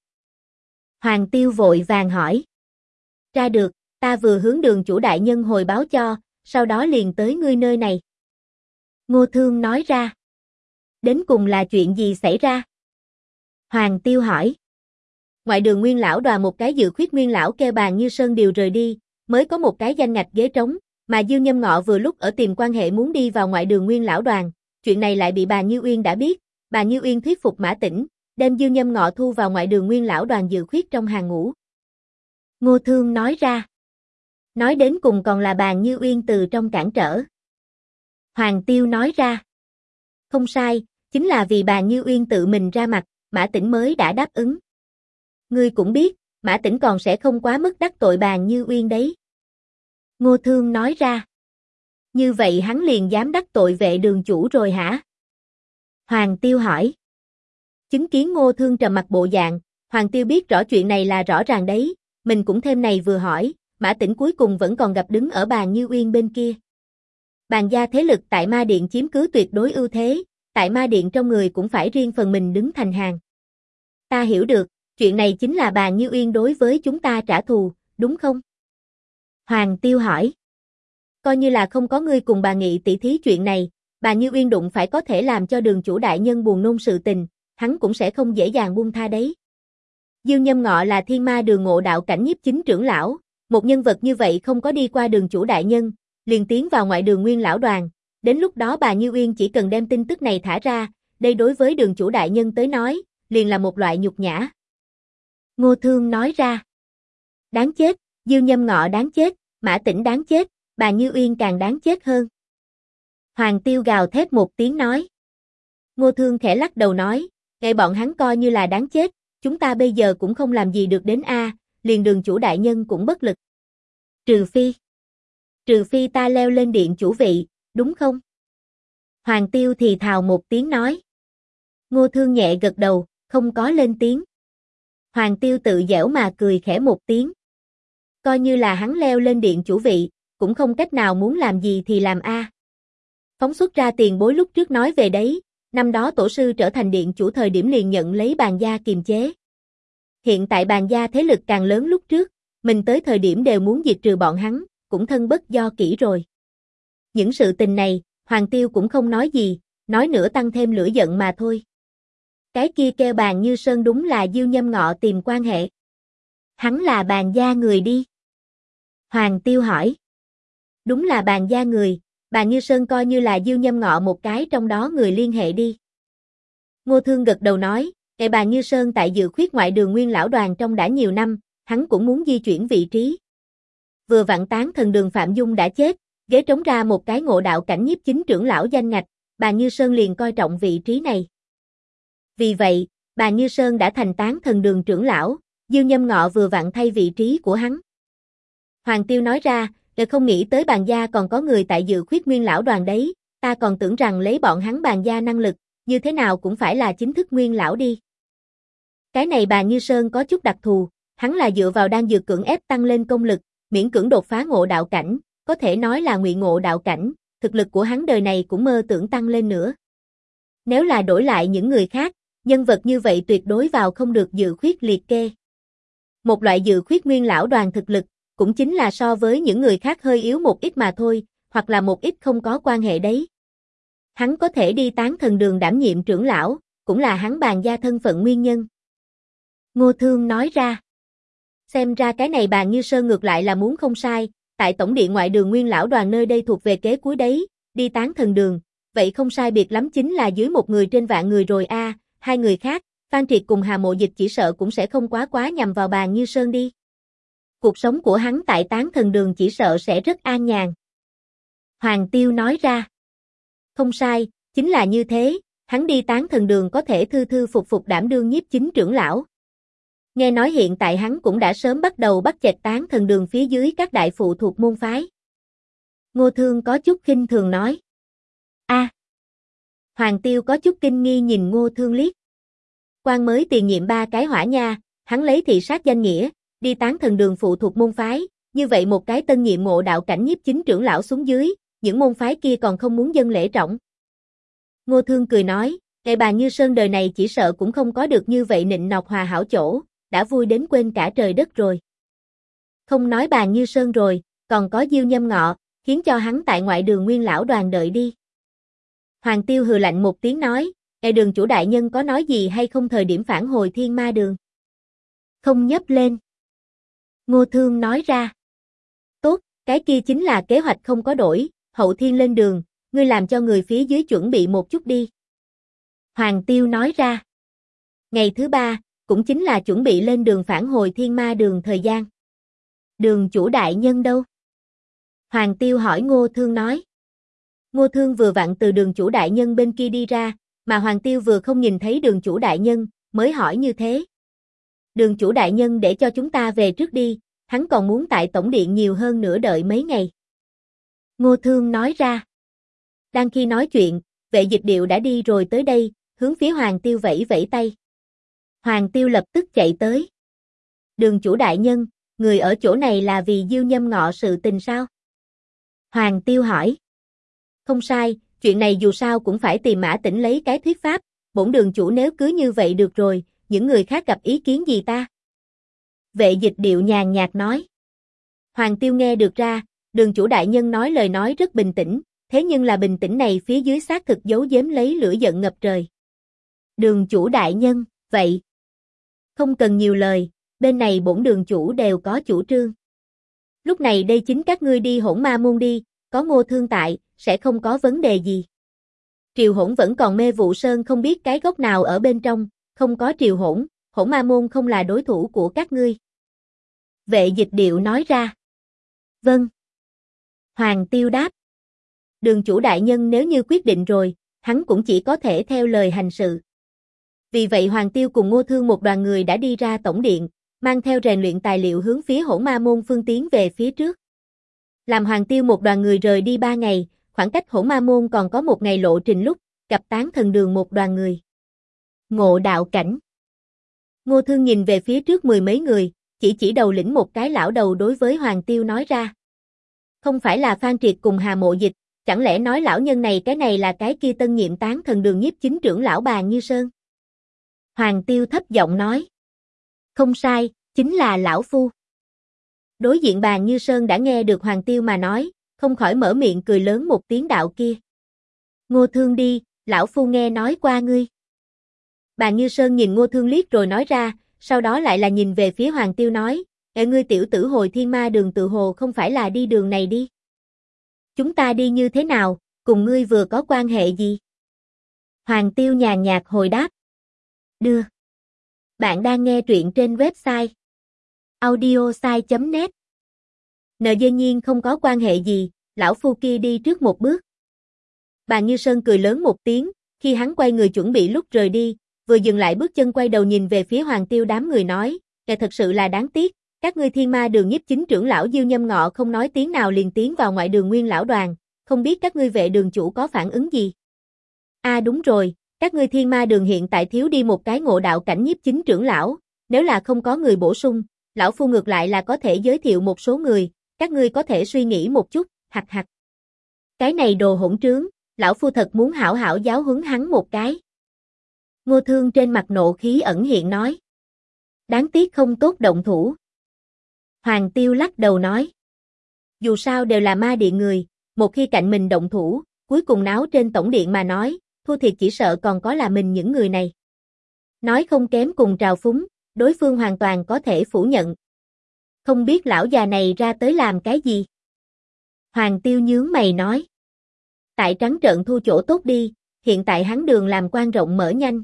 Hoàng Tiêu vội vàng hỏi. Tra được, ta vừa hướng đường chủ đại nhân hồi báo cho, sau đó liền tới ngươi nơi này. Ngô Thương nói ra. Đến cùng là chuyện gì xảy ra? Hoàng Tiêu hỏi. Ngoại đường Nguyên lão đoàn một cái dự khuyết Nguyên lão kêu Bàn Như Sơn điều rời đi, mới có một cái danh ngạch ghế trống, mà Diêu Nhâm Ngọ vừa lúc ở tìm quan hệ muốn đi vào Ngoại đường Nguyên lão đoàn, chuyện này lại bị Bàn Như Uyên đã biết, Bàn Như Uyên thuyết phục Mã Tĩnh, đem Diêu Nhâm Ngọ thu vào Ngoại đường Nguyên lão đoàn dự khuyết trong hàng ngũ. Ngô Thương nói ra. Nói đến cùng còn là Bàn Như Uyên từ trong cản trở. Hoàng Tiêu nói ra. Không sai, chính là vì Bàn Như Uyên tự mình ra mặt, Mã Tĩnh mới đã đáp ứng. Ngươi cũng biết, Mã Tĩnh còn sẽ không quá mức đắc tội Bàn Như Uyên đấy. Ngô Thương nói ra. Như vậy hắn liền dám đắc tội vệ đường chủ rồi hả? Hoàng Tiêu hỏi. Chứng kiến Ngô Thương trầm mặc bộ dạng, Hoàng Tiêu biết rõ chuyện này là rõ ràng đấy, mình cũng thêm này vừa hỏi, Mã Tĩnh cuối cùng vẫn còn gặp đứng ở bàn Như Uyên bên kia. Bàn gia thế lực tại Ma Điện chiếm cứ tuyệt đối ưu thế, tại Ma Điện trong người cũng phải riêng phần mình đứng thành hàng. Ta hiểu được, chuyện này chính là bàn Như Uyên đối với chúng ta trả thù, đúng không? Hoàng Tiêu hỏi. Coi như là không có ngươi cùng bà nghị tỷ thí chuyện này, bà Như Uyên đụng phải có thể làm cho Đường chủ đại nhân buồn nôn sự tình, hắn cũng sẽ không dễ dàng buông tha đấy. Dương Nhâm Ngọ là Thiên Ma Đường ngộ đạo cảnh nhiếp chính trưởng lão, một nhân vật như vậy không có đi qua Đường chủ đại nhân, liền tiến vào ngoại đường Nguyên lão đoàn, đến lúc đó bà Như Uyên chỉ cần đem tin tức này thả ra, đây đối với Đường chủ đại nhân tới nói, liền là một loại nhục nhã. Ngô Thương nói ra. Đáng chết, Dương Nhâm Ngọ đáng chết, Mã Tĩnh đáng chết, bà Như Uyên càng đáng chết hơn. Hoàng Tiêu gào thét một tiếng nói. Ngô Thương khẽ lắc đầu nói, ngay bọn hắn coi như là đáng chết, chúng ta bây giờ cũng không làm gì được đến a, liền Đường chủ đại nhân cũng bất lực. Trừ phi ta leo lên điện chủ vị, đúng không? Hoàng Tiêu thì thào một tiếng nói. Ngô Thương nhẹ gật đầu, không có lên tiếng. Hoàng Tiêu tự giễu mà cười khẽ một tiếng. Coi như là hắn leo lên điện chủ vị, cũng không cách nào muốn làm gì thì làm a. Phóng xuất ra tiền bối lúc trước nói về đấy, năm đó tổ sư trở thành điện chủ thời điểm liền nhận lấy bàn gia kiềm chế. Hiện tại bàn gia thế lực càng lớn lúc trước, mình tới thời điểm đều muốn diệt trừ bọn hắn, cũng thân bất do kỹ rồi. Những sự tình này, Hoàng Tiêu cũng không nói gì, nói nữa tăng thêm lửa giận mà thôi. Cái kia kêu bàn Như Sơn đúng là Dương Nhâm Ngọ tìm quan hệ. Hắn là bàn gia người đi. Hoàng Tiêu hỏi. Đúng là bàn gia người, bàn Như Sơn coi như là Dương Nhâm Ngọ một cái trong đó người liên hệ đi. Ngô Thương gật đầu nói, kệ bàn Như Sơn tại Dự Khuyết ngoại đường Nguyên lão đoàn trong đã nhiều năm, hắn cũng muốn di chuyển vị trí. Vừa vặn Tán Thần Đường Phạm Dung đã chết, ghế trống ra một cái ngộ đạo cảnh nhiếp chính trưởng lão danh ngạch, bàn Như Sơn liền coi trọng vị trí này. Vì vậy, bàn Như Sơn đã thành Tán Thần Đường trưởng lão, Dương Nhâm Ngọ vừa vặn thay vị trí của hắn. Hoàng Tiêu nói ra, không nghĩ tới bàn gia còn có người tại Dự Khuyết Nguyên lão đoàn đấy, ta còn tưởng rằng lấy bọn hắn bàn gia năng lực, như thế nào cũng phải là chính thức Nguyên lão đi. Cái này bàn Như Sơn có chút đặc thù, hắn là dựa vào đan dược cưỡng ép tăng lên công lực, miễn cưỡng đột phá ngộ đạo cảnh, có thể nói là ngụy ngộ đạo cảnh, thực lực của hắn đời này cũng mơ tưởng tăng lên nữa. Nếu là đổi lại những người khác, nhân vật như vậy tuyệt đối vào không được Dự Khuyết liệt kê. Một loại Dự Khuyết Nguyên lão đoàn thực lực, cũng chính là so với những người khác hơi yếu một ít mà thôi, hoặc là một ít không có quan hệ đấy. Hắn có thể đi Tán Thần Đường đảm nhiệm trưởng lão, cũng là hắn bàn gia thân phận nguyên nhân. Ngô Thương nói ra. Xem ra cái này bàn Như Sơn ngược lại là muốn không sai, tại tổng điện ngoại đường Nguyên lão đoàn nơi đây thuộc về kế cuối đấy, đi Tán Thần Đường, vậy không sai biệt lắm chính là dưới một người trên vạn người rồi a, hai người khác, Phan Triệt cùng Hà Mộ Dịch chỉ sợ cũng sẽ không quá nhằm vào bàn Như Sơn đi. Cuộc sống của hắn tại Tán Thần Đường chỉ sợ sẽ rất an nhàn. Hoàng Tiêu nói ra. Không sai, chính là như thế, hắn đi Tán Thần Đường có thể thư thư phục phục đảm đương nhiếp chính trưởng lão. Nghe nói hiện tại hắn cũng đã sớm bắt đầu bắt chẹt Tán Thần Đường phía dưới các đại phụ thuộc môn phái. Ngô Thương có chút khinh thường nói. A. Hoàng Tiêu có chút kinh nghi nhìn Ngô Thương liếc. Quan mới tiền nhiệm 3 cái hỏa nha, hắn lấy thị sát danh nghĩa, đi Tán Thần Đường phụ thuộc môn phái, như vậy một cái tân nhiệm ngộ đạo cảnh nhiếp chính trưởng lão xuống dưới, những môn phái kia còn không muốn dâng lễ trọng. Ngô Thương cười nói, kệ bàn Như Sơn đời này chỉ sợ cũng không có được như vậy nịnh nọt hòa hảo chỗ, đã vui đến quên cả trời đất rồi. Không nói bàn Như Sơn rồi, còn có Diêu Nhâm Ngọ, khiến cho hắn tại ngoại đường Nguyên lão đoàn đợi đi. Hoàng Tiêu hừ lạnh một tiếng nói, kệ đường chủ đại nhân có nói gì hay không thời điểm phản hồi Thiên Ma Đường. Không nhấp lên. Ngô Thương nói ra. Tốt, cái kia chính là kế hoạch không có đổi, hậu thiên lên đường, ngươi làm cho người phía dưới chuẩn bị một chút đi. Hoàng Tiêu nói ra. Ngày thứ 3, cũng chính là chuẩn bị lên đường phản hồi Thiên Ma Đường thời gian. Đường chủ đại nhân đâu? Hoàng Tiêu hỏi Ngô Thương nói. Ngô Thương vừa vặn từ đường chủ đại nhân bên kia đi ra, mà Hoàng Tiêu vừa không nhìn thấy đường chủ đại nhân, mới hỏi như thế. Đường chủ đại nhân để cho chúng ta về trước đi, hắn còn muốn tại tổng điện nhiều hơn nữa đợi mấy ngày. Ngô Thương nói ra. Đang khi nói chuyện, Vệ Dịch Điệu đã đi rồi tới đây, hướng phía Hoàng Tiêu vẫy vẫy tay. Hoàng Tiêu lập tức chạy tới. Đường chủ đại nhân, người ở chỗ này là vì Diêu Nhâm Ngọ sự tình sao? Hoàng Tiêu hỏi. Không sai, chuyện này dù sao cũng phải tìm Mã Tĩnh lấy cái thuyết pháp, bổn đường chủ nếu cứ như vậy được rồi, những người khác gặp ý kiến gì ta? Vệ Dịch Điệu nhàn nhạt nói. Hoàng Tiêu nghe được ra, đường chủ đại nhân nói lời nói rất bình tĩnh, thế nhưng là bình tĩnh này phía dưới xác thực giấu giếm lấy lửa giận ngập trời. Đường chủ đại nhân, vậy. Không cần nhiều lời, bên này bổn đường chủ đều có chủ trương. Lúc này đây chính các ngươi đi Hỗn Ma môn đi, có Ngô Thương tại, sẽ không có vấn đề gì. Triều Hỗn vẫn còn mê vụ sơn không biết cái gốc nào ở bên trong, không có Triều Hỗn, Hỗn Ma môn không là đối thủ của các ngươi. Vệ Dịch Điệu nói ra. Vâng. Hoàng Tiêu đáp. Đường chủ đại nhân nếu như quyết định rồi, hắn cũng chỉ có thể theo lời hành sự. Vì vậy Hoàng Tiêu cùng Ngô Thương một đoàn người đã đi ra tổng điện, mang theo rèn luyện tài liệu hướng phía Hỗn Ma môn phương tiến về phía trước. Làm Hoàng Tiêu một đoàn người rời đi 3 ngày, khoảng cách Hỗn Ma môn còn có 1 ngày lộ trình lúc, gặp Tán Thần Đường một đoàn người. Ngộ đạo cảnh. Ngô Thương nhìn về phía trước 10 mấy người, chỉ đầu lĩnh một cái lão đầu đối với Hoàng Tiêu nói ra. Không phải là Phan Triệt cùng Hà Mộ Dịch, chẳng lẽ nói lão nhân này cái này là cái kia tân nhiệm Tán Thần Đường nhiếp chính trưởng lão Bàn Như Sơn? Hoàng Tiêu thấp giọng nói. Không sai, chính là lão phu. Đối diện Bàn Như Sơn đã nghe được Hoàng Tiêu mà nói, không khỏi mở miệng cười lớn một tiếng đạo kia. Ngô Thương đi, lão phu nghe nói qua ngươi. Bàn Như Sơn nhìn Ngô Thương liếc rồi nói ra, sau đó lại là nhìn về phía Hoàng Tiêu nói, ngươi tiểu tử hồi Thiên Ma đường tự hồ không phải là đi đường này đi. Chúng ta đi như thế nào, cùng ngươi vừa có quan hệ gì? Hoàng Tiêu nhàn nhạt hồi đáp. Đưa. Bạn đang nghe truyện trên website audiosai.net. NG nhiên không có quan hệ gì, lão phu kia đi trước một bước. Bàn Như Sơn cười lớn một tiếng, khi hắn quay người chuẩn bị lúc rời đi, vừa dừng lại bước chân quay đầu nhìn về phía Hoàng Tiêu đám người nói, thật sự là đáng tiếc, các ngươi Thiên Ma đường nhiếp chính trưởng lão Diêu Nhâm Ngọ không nói tiếng nào liền tiến vào ngoại đường Nguyên lão đoàn, không biết các ngươi Vệ đường chủ có phản ứng gì? Đúng rồi, các ngươi Thiên Ma đường hiện tại thiếu đi một cái ngộ đạo cảnh nhiếp chính trưởng lão, nếu là không có người bổ sung, lão phu ngược lại là có thể giới thiệu một số người, các ngươi có thể suy nghĩ một chút, hặc hặc. Cái này đồ hỗn trướng, lão phu thật muốn hảo hảo giáo huấn hắn một cái. Ngô Thương trên mặt nộ khí ẩn hiện nói. Đáng tiếc không tốt động thủ. Hoàng Tiêu lắc đầu nói. Dù sao đều là ma điện người, một khi cạnh mình động thủ, cuối cùng náo trên tổng điện mà nói, thua thiệt chỉ sợ còn có là mình những người này. Nói không kém cùng trào phúng, đối phương hoàn toàn có thể phủ nhận. Không biết lão già này ra tới làm cái gì? Hoàng Tiêu nhướng mày nói. Tại trắng trợn thu chỗ tốt đi, hiện tại hắn đường làm quan rộng mở nhanh.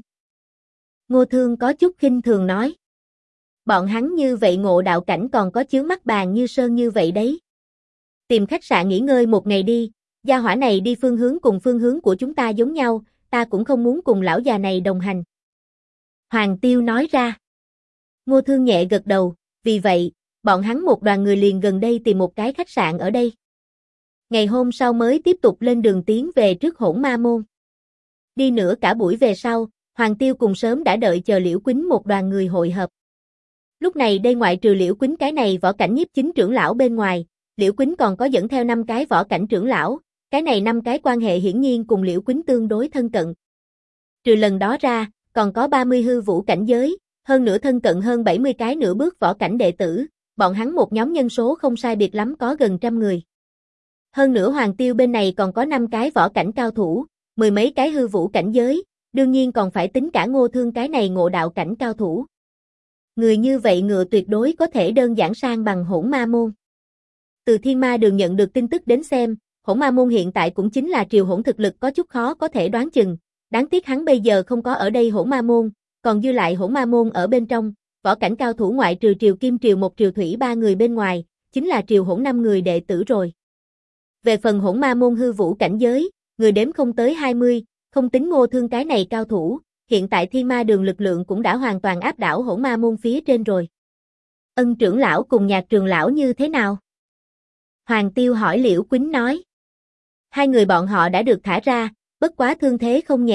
Ngô Thương có chút khinh thường nói. Bọn hắn như vậy ngộ đạo cảnh còn có chướng mắt Bàn Như Sơn như vậy đấy. Tìm khách sạn nghỉ ngơi một ngày đi, gia hỏa này đi phương hướng cùng phương hướng của chúng ta giống nhau, ta cũng không muốn cùng lão già này đồng hành. Hoàng Tiêu nói ra. Ngô Thương nhẹ gật đầu, vì vậy, bọn hắn một đoàn người liền gần đây tìm một cái khách sạn ở đây. Ngày hôm sau mới tiếp tục lên đường tiến về trước Hỗn Ma môn. Đi nữa cả buổi về sau, Hoàng Tiêu cùng sớm đã đợi chờ Liễu Quýnh một đoàn người hội hợp. Lúc này đây ngoại trừ Liễu Quýnh cái này võ cảnh nhiếp chính trưởng lão bên ngoài, Liễu Quýnh còn có dẫn theo 5 cái võ cảnh trưởng lão, cái này 5 cái quan hệ hiển nhiên cùng Liễu Quýnh tương đối thân cận. Trừ lần đó ra, còn có 30 hư vũ cảnh giới, hơn nữa thân cận hơn 70 cái nửa bước võ cảnh đệ tử, bọn hắn một nhóm nhân số không sai biệt lắm có gần 100 người. Hơn nữa Hoàng Tiêu bên này còn có 5 cái võ cảnh cao thủ, 10 mấy cái hư vũ cảnh giới, đương nhiên còn phải tính cả Ngô Thương cái này ngộ đạo cảnh cao thủ. Người như vậy ngựa tuyệt đối có thể đơn giản sang bằng Hỗn Ma môn. Từ Thiên Ma đường nhận được tin tức đến xem, Hỗn Ma môn hiện tại cũng chính là Triều Hỗn thực lực có chút khó có thể đoán chừng, đáng tiếc hắn bây giờ không có ở đây Hỗn Ma môn, còn dư lại Hỗn Ma môn ở bên trong, võ cảnh cao thủ ngoại trừ Triều Kim Triều một Triều Thủy 3 người bên ngoài, chính là Triều Hỗn 5 người đệ tử rồi. Về phần Hỗn Ma môn hư vũ cảnh giới, người đếm không tới 20, không tính Ngô Thương cái này cao thủ, hiện tại Thiên Ma đường lực lượng cũng đã hoàn toàn áp đảo Hỗn Ma môn phía trên rồi. Ân trưởng lão cùng Nhạc trường lão như thế nào? Hoàng Tiêu hỏi Liễu Quýnh nói. Hai người bọn họ đã được thả ra, bất quá thương thế không nhẹ,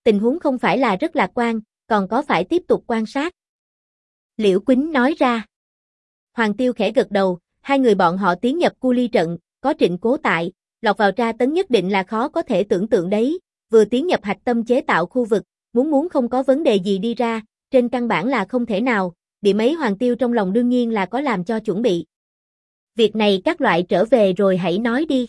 tình huống không phải là rất lạc quan, còn có phải tiếp tục quan sát. Liễu Quýnh nói ra. Hoàng Tiêu khẽ gật đầu, hai người bọn họ tiến nhập cu ly trận, có Trịnh Cố tại, lọt vào tra tấn nhất định là khó có thể tưởng tượng đấy, vừa tiến nhập hạch tâm chế tạo khu vực, muốn không có vấn đề gì đi ra, trên căn bản là không thể nào, điểm ấy Hoàng Tiêu trong lòng đương nhiên là có làm cho chuẩn bị. Việc này các loại trở về rồi hãy nói đi.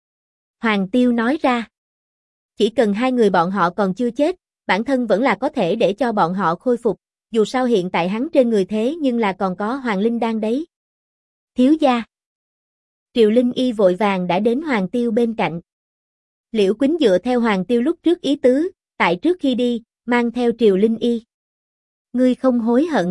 Hoàng Tiêu nói ra. Chỉ cần hai người bọn họ còn chưa chết, bản thân vẫn là có thể để cho bọn họ khôi phục, dù sao hiện tại hắn trên người thế nhưng là còn có Hoàng Linh Đan đấy. Thiếu gia. Triều Linh Y vội vàng đã đến Hoàng Tiêu bên cạnh. Liễu Quýnh dựa theo Hoàng Tiêu lúc trước ý tứ, tại trước khi đi, mang theo Triều Linh Y. Ngươi không hối hận?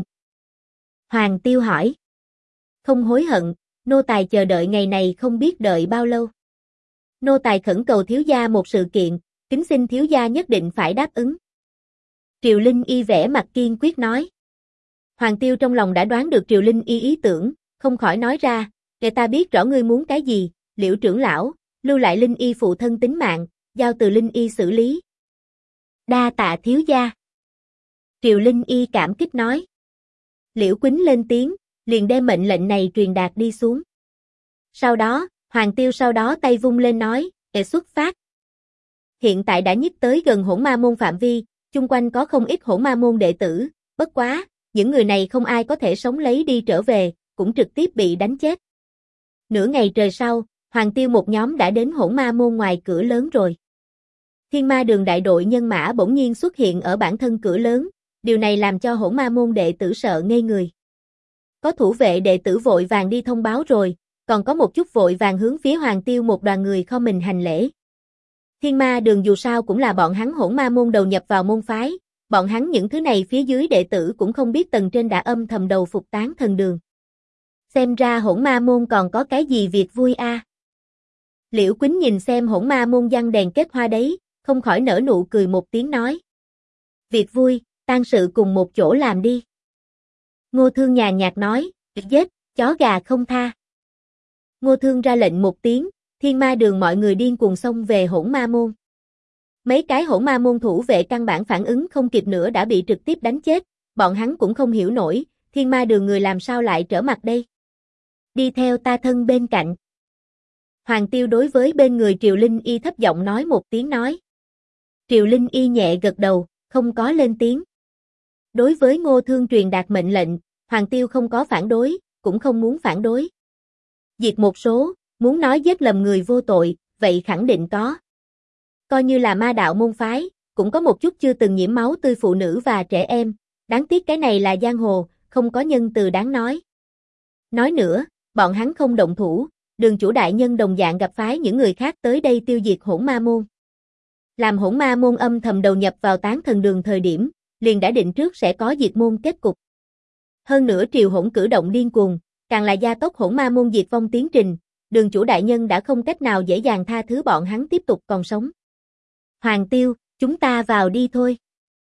Hoàng Tiêu hỏi. Không hối hận, nô tài chờ đợi ngày này không biết đợi bao lâu. Nô tài khẩn cầu thiếu gia một sự kiện, kính xin thiếu gia nhất định phải đáp ứng. Triều Linh Y vẻ mặt kiên quyết nói. Hoàng Tiêu trong lòng đã đoán được Triều Linh Y ý tưởng, không khỏi nói ra, để ta biết rõ ngươi muốn cái gì, Liễu trưởng lão, lưu lại Linh Y phụ thân tính mạng, giao từ Linh Y xử lý. Đa tạ thiếu gia. Triều Linh Y cảm kích nói. Liễu Quýnh lên tiếng, liền đem mệnh lệnh này truyền đạt đi xuống. Sau đó, Hoàng Tiêu sau đó tay vung lên nói, xuất phát. Hiện tại đã nhích tới gần Hỗn Ma môn phạm vi, chung quanh có không ít Hỗn Ma môn đệ tử, bất quá, những người này không ai có thể sống lấy đi trở về, cũng trực tiếp bị đánh chết. Nửa ngày trời sau, Hoàng Tiêu một nhóm đã đến Hỗn Ma môn ngoài cửa lớn rồi. Thiên Ma đường đại đội nhân mã bỗng nhiên xuất hiện ở bản thân cửa lớn, điều này làm cho Hỗn Ma môn đệ tử sợ ngây người. Có thủ vệ đệ tử vội vàng đi thông báo rồi, còn có một chút vội vàng hướng phía Hoàng Tiêu một đoàn người kho mình hành lễ. Thiên Ma đường dù sao cũng là bọn hắn Hỗn Ma môn đầu nhập vào môn phái, bọn hắn những thứ này phía dưới đệ tử cũng không biết tầng trên đã âm thầm đầu phục Tán Thần đường. Xem ra Hỗn Ma môn còn có cái gì việc vui a. Liễu Quýnh nhìn xem Hỗn Ma môn giăng đèn kết hoa đấy, không khỏi nở nụ cười một tiếng nói. Việc vui, tang sự cùng một chỗ làm đi. Ngô Thương nhàn nhạt nói, giết, chó gà không tha. Ngô Thương ra lệnh một tiếng, Thiên Ma đường mọi người điên cuồng xông về Hỗn Ma môn. Mấy cái Hỗn Ma môn thủ vệ căn bản phản ứng không kịp nữa đã bị trực tiếp đánh chết, bọn hắn cũng không hiểu nổi, Thiên Ma đường người làm sao lại trở mặt đây. Đi theo ta thân bên cạnh. Hoàng Tiêu đối với bên người Triều Linh Y thấp giọng nói một tiếng nói. Triều Linh Y nhẹ gật đầu, không có lên tiếng. Đối với Ngô Thương truyền đạt mệnh lệnh, Hoàng Tiêu không có phản đối, cũng không muốn phản đối. Diệt một số, muốn nói giết lầm người vô tội, vậy khẳng định có. Coi như là ma đạo môn phái, cũng có một chút chưa từng nhiễm máu tươi phụ nữ và trẻ em, đáng tiếc cái này là giang hồ, không có nhân từ đáng nói. Nói nữa, bọn hắn không động thủ, đường chủ đại nhân đồng dạng gặp phái những người khác tới đây tiêu diệt Hỗn Ma môn. Làm Hỗn Ma môn âm thầm đầu nhập vào Tán Thần đường thời điểm, liền đã định trước sẽ có diệt môn kết cục. Hơn nữa triều hỗn cử động điên cuồng, càng là gia tốc Hỗn Ma môn diệt vong tiến trình, đường chủ đại nhân đã không cách nào dễ dàng tha thứ bọn hắn tiếp tục còn sống. Hoàng Tiêu, chúng ta vào đi thôi.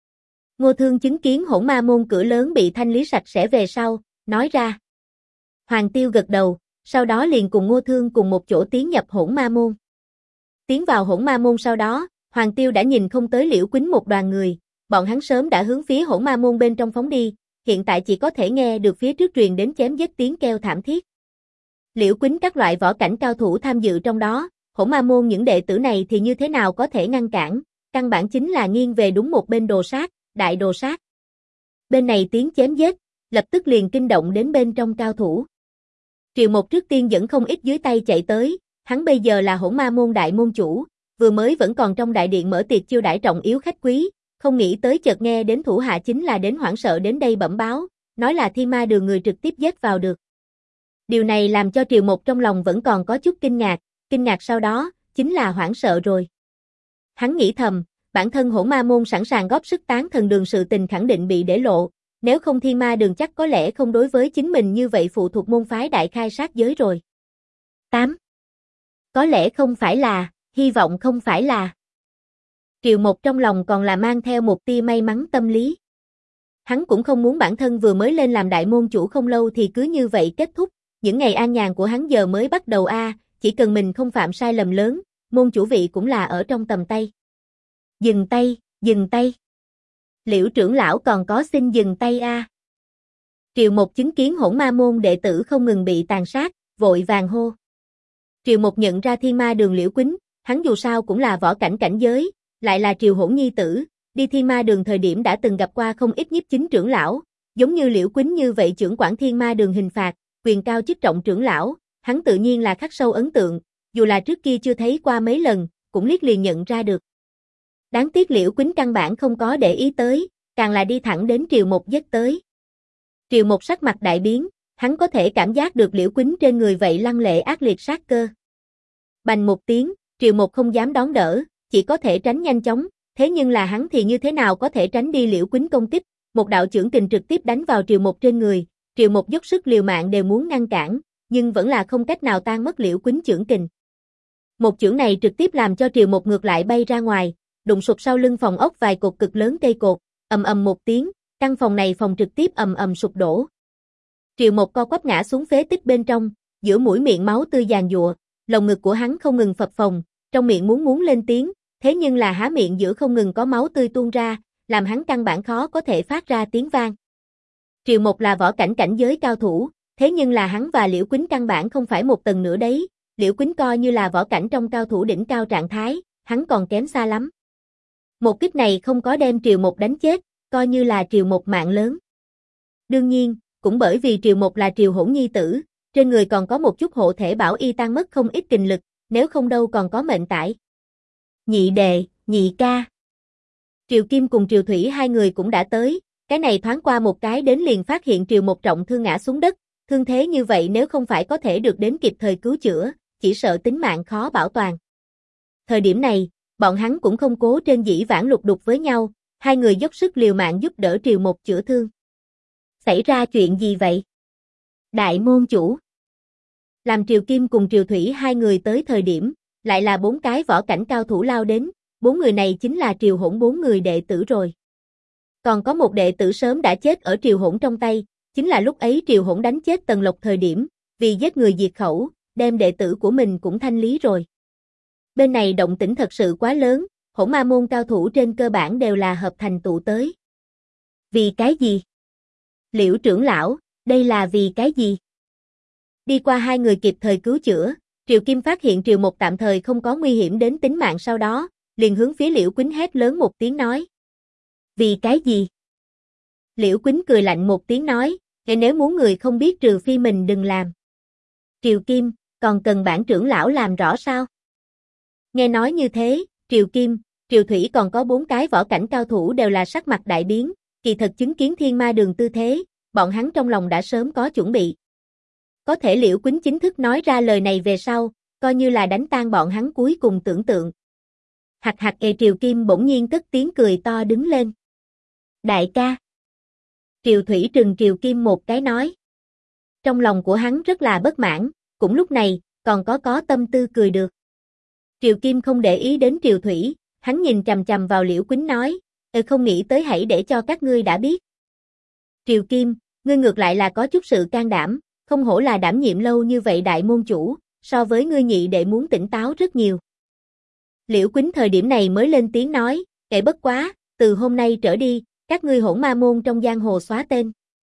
Ngô Thương chứng kiến Hỗn Ma môn cửa lớn bị thanh lý sạch sẽ về sau, nói ra. Hoàng Tiêu gật đầu, sau đó liền cùng Ngô Thương cùng một chỗ tiến nhập Hỗn Ma môn. Tiến vào Hỗn Ma môn sau đó, Hoàng Tiêu đã nhìn không tới Liễu Quýnh một đoàn người, bọn hắn sớm đã hướng phía Hỗn Ma môn bên trong phóng đi, hiện tại chỉ có thể nghe được phía trước truyền đến chém giết tiếng kêu thảm thiết. Liễu Quýnh các loại võ cảnh cao thủ tham dự trong đó, Hỗn Ma môn những đệ tử này thì như thế nào có thể ngăn cản, căn bản chính là nghiêng về đúng một bên đồ sát, đại đồ sát. Bên này tiếng chém giết, lập tức liền kinh động đến bên trong cao thủ. Triệu Một trước tiên dẫn không ít dưới tay chạy tới, hắn bây giờ là Hỗn Ma môn đại môn chủ, vừa mới vẫn còn trong đại điện mở tiệc chiêu đãi trọng yếu khách quý, không nghĩ tới chợt nghe đến thủ hạ chính là đến hoảng sợ đến đây bẩm báo, nói là Thiên Ma đường người trực tiếp giết vào được. Điều này làm cho Triệu Một trong lòng vẫn còn có chút kinh ngạc sau đó, chính là hoảng sợ rồi. Hắn nghĩ thầm, bản thân Hỗn Ma môn sẵn sàng góp sức Tán Thần đường sự tình khẳng định bị để lộ, nếu không Thiên Ma đường chắc có lẽ không đối với chính mình như vậy phụ thuộc môn phái đại khai sát giới rồi. 8. Có lẽ không phải là, hy vọng không phải là. Triệu Một trong lòng còn là mang theo một tia may mắn tâm lý. Hắn cũng không muốn bản thân vừa mới lên làm đại môn chủ không lâu thì cứ như vậy kết thúc, những ngày an nhàn của hắn giờ mới bắt đầu chỉ cần mình không phạm sai lầm lớn, môn chủ vị cũng là ở trong tầm tay. Dừng tay, Dừng tay. Liễu trưởng lão còn có xin dừng tay a. Triều Mộc chứng kiến Hỗn Ma môn đệ tử không ngừng bị tàn sát, vội vàng hô. Triều Mộc nhận ra Thiên Ma Đường Liễu Quýnh, hắn dù sao cũng là võ cảnh cảnh giới, lại là Triều Hỗn nhi tử, đi Thiên Ma Đường thời điểm đã từng gặp qua không ít nhiếp chính trưởng lão, giống như Liễu Quýnh như vậy trưởng quản Thiên Ma Đường hình phạt, quyền cao chức trọng trưởng lão, hắn tự nhiên là khắc sâu ấn tượng, dù là trước kia chưa thấy qua mấy lần, cũng liếc liền nhận ra được. Đáng tiếc Liễu Quýnh căn bản không có để ý tới, càng là đi thẳng đến Triều Mộc dắt tới. Triều Mộc sắc mặt đại biến, hắn có thể cảm giác được Liễu Quýnh trên người vậy lăng lệ ác liệt sát cơ. Bành một tiếng, Triều Mộc không dám đón đỡ, chỉ có thể tránh nhanh chóng, thế nhưng là hắn thì như thế nào có thể tránh đi Liễu Quýnh công kích, một đạo chưởng kình trực tiếp đánh vào Triều Mộc trên người, Triều Mộc dốc sức liều mạng đều muốn ngăn cản, nhưng vẫn là không cách nào tan mất Liễu Quýnh chưởng kình. Một chưởng này trực tiếp làm cho Triều Mộc ngược lại bay ra ngoài, đụng sụp sau lưng phòng ốc vài cột cực lớn cây cột, ầm ầm một tiếng, căn phòng này phòng trực tiếp ầm ầm sụp đổ. Triều Mộc co quắp ngã xuống phế tích bên trong, giữa mũi miệng máu tươi giàn giụa, lồng ngực của hắn không ngừng phập phồng, trong miệng muốn lên tiếng, thế nhưng là há miệng giữa không ngừng có máu tươi tuôn ra, làm hắn căn bản khó có thể phát ra tiếng vang. Triều Mộc là võ cảnh cảnh giới cao thủ, thế nhưng là hắn và Liễu Quýnh căn bản không phải một tầng nữa đấy, Liễu Quýnh coi như là võ cảnh trong cao thủ đỉnh cao trạng thái, hắn còn kém xa lắm. Một kích này không có đem Triều Mộc đánh chết, coi như là Triều Mộc mạng lớn. Đương nhiên, cũng bởi vì Triều Mộc là Triều Hỗn nhi tử, trên người còn có một chút hộ thể bảo y tan mất không ít kình lực, nếu không đâu còn có mệnh tải. Nhị đệ, nhị ca. Triều Kim cùng Triều Thủy hai người cũng đã tới, cái này thoáng qua một cái đến liền phát hiện Triều Mộc trọng thương ngã xuống đất, thương thế như vậy nếu không phải có thể được đến kịp thời cứu chữa, chỉ sợ tính mạng khó bảo toàn. Thời điểm này, bọn hắn cũng không cố trên dĩ vãng lục đục với nhau, hai người dốc sức liều mạng giúp đỡ Triều Mộc chữa thương. Xảy ra chuyện gì vậy? Đại môn chủ. Làm Triều Kim cùng Triều Thủy hai người tới thời điểm, lại là 4 cái võ cảnh cao thủ lao đến, 4 người này chính là Triều Hỗn 4 người đệ tử rồi. Còn có một đệ tử sớm đã chết ở Triều Hỗn trong tay, chính là lúc ấy Triều Hỗn đánh chết Tần Lộc thời điểm, vì giết người diệt khẩu, đem đệ tử của mình cũng thanh lý rồi. Bên này động tĩnh thật sự quá lớn, Hỗn Ma môn cao thủ trên cơ bản đều là hợp thành tụ tới. Vì cái gì? Liễu trưởng lão, đây là vì cái gì? Đi qua hai người kịp thời cứu chữa, Triều Kim phát hiện Triều Mộc tạm thời không có nguy hiểm đến tính mạng sau đó, liền hướng phía Liễu Quýnh hét lớn một tiếng nói. Vì cái gì? Liễu Quýnh cười lạnh một tiếng nói, nếu muốn người không biết trừ phi mình đừng làm. Triều Kim, còn cần bản trưởng lão làm rõ sao? Nghe nói như thế, Triều Kim, Triều Thủy còn có 4 cái võ cảnh cao thủ đều là sắc mặt đại biến, kỳ thật chứng kiến Thiên Ma Đường tư thế, bọn hắn trong lòng đã sớm có chuẩn bị. Có thể Liễu Quýnh chính thức nói ra lời này về sau, coi như là đánh tan bọn hắn cuối cùng tưởng tượng. Hạc hạc Triều Kim bỗng nhiên cất tiếng cười to đứng lên. Đại ca. Triều Thủy trừng Triều Kim một cái nói. Trong lòng của hắn rất là bất mãn, cũng lúc này, còn có tâm tư cười được. Triều Kim không để ý đến Triều Thủy, hắn nhìn chằm chằm vào Liễu Quýnh nói, không nghĩ tới hãy để cho các ngươi đã biết. Triều Kim, ngươi ngược lại là có chút sự can đảm, không hổ là đảm nhiệm lâu như vậy đại môn chủ, so với ngươi nhị đệ muốn tỉnh táo rất nhiều. Liễu Quýnh thời điểm này mới lên tiếng nói, bất quá, từ hôm nay trở đi, các ngươi Hỗn Ma môn trong giang hồ xóa tên.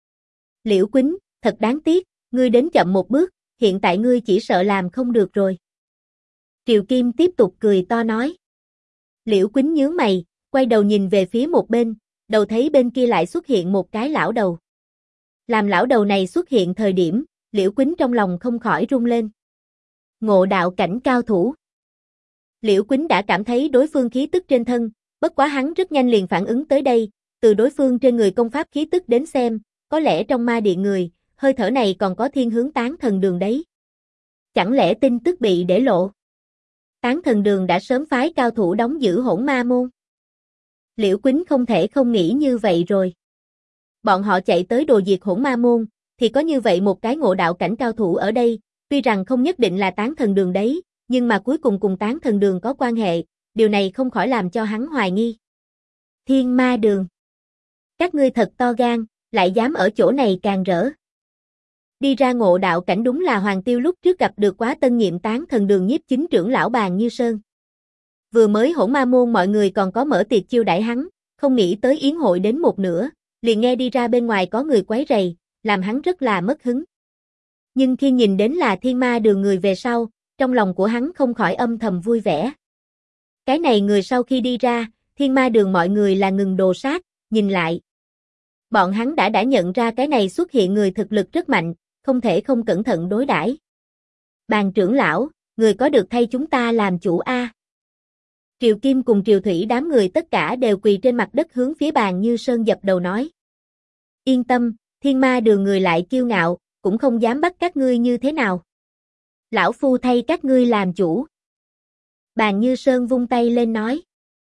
Liễu Quýnh, thật đáng tiếc, ngươi đến chậm một bước, hiện tại ngươi chỉ sợ làm không được rồi. Triều Kim tiếp tục cười to nói. Liễu Quýnh nhướng mày, quay đầu nhìn về phía một bên, đầu thấy bên kia lại xuất hiện một cái lão đầu. Làm lão đầu này xuất hiện thời điểm, Liễu Quýnh trong lòng không khỏi rung lên. Ngộ đạo cảnh cao thủ. Liễu Quýnh đã cảm thấy đối phương khí tức trên thân, bất quá hắn rất nhanh liền phản ứng tới đây, từ đối phương trên người công pháp khí tức đến xem, có lẽ trong ma điện người, hơi thở này còn có thiên hướng Tán Thần Đường đấy. Chẳng lẽ tin tức bị để lộ? Tán Thần Đường đã sớm phái cao thủ đóng giữ Hỗn Ma môn. Liễu Quýnh không thể không nghĩ như vậy rồi. Bọn họ chạy tới đồ diệt Hỗn Ma môn, thì có như vậy một cái ngộ đạo cảnh cao thủ ở đây, tuy rằng không nhất định là Tán Thần Đường đấy, nhưng mà cuối cùng cùng Tán Thần Đường có quan hệ, điều này không khỏi làm cho hắn hoài nghi. Thiên Ma Đường. Các ngươi thật to gan, lại dám ở chỗ này càng rỡ. Đi ra ngộ đạo cảnh đúng là Hoàng Tiêu lúc trước gặp được quá tân nhiệm Tán Thần Đường nhiếp chính trưởng lão Bàn Như Sơn. Vừa mới Hỗn Ma môn mọi người còn có mở tiệc chiêu đãi hắn, không nghĩ tới yến hội đến một nửa, liền nghe đi ra bên ngoài có người quấy rầy, làm hắn rất là mất hứng. Nhưng khi nhìn đến là Thiên Ma Đường người về sau, trong lòng của hắn không khỏi âm thầm vui vẻ. Cái này người sau khi đi ra, Thiên Ma Đường mọi người là ngừng đồ sát, nhìn lại. Bọn hắn đã nhận ra cái này xuất hiện người thực lực rất mạnh, không thể không cẩn thận đối đãi. Bàn trưởng lão, người có được thay chúng ta làm chủ a? Triều Kim cùng Triều Thủy đám người tất cả đều quỳ trên mặt đất hướng phía Bàn Như Sơn dập đầu nói. Yên tâm, Thiên Ma Đường người lại kiêu ngạo, cũng không dám bắt các ngươi như thế nào. Lão phu thay các ngươi làm chủ. Bàn Như Sơn vung tay lên nói.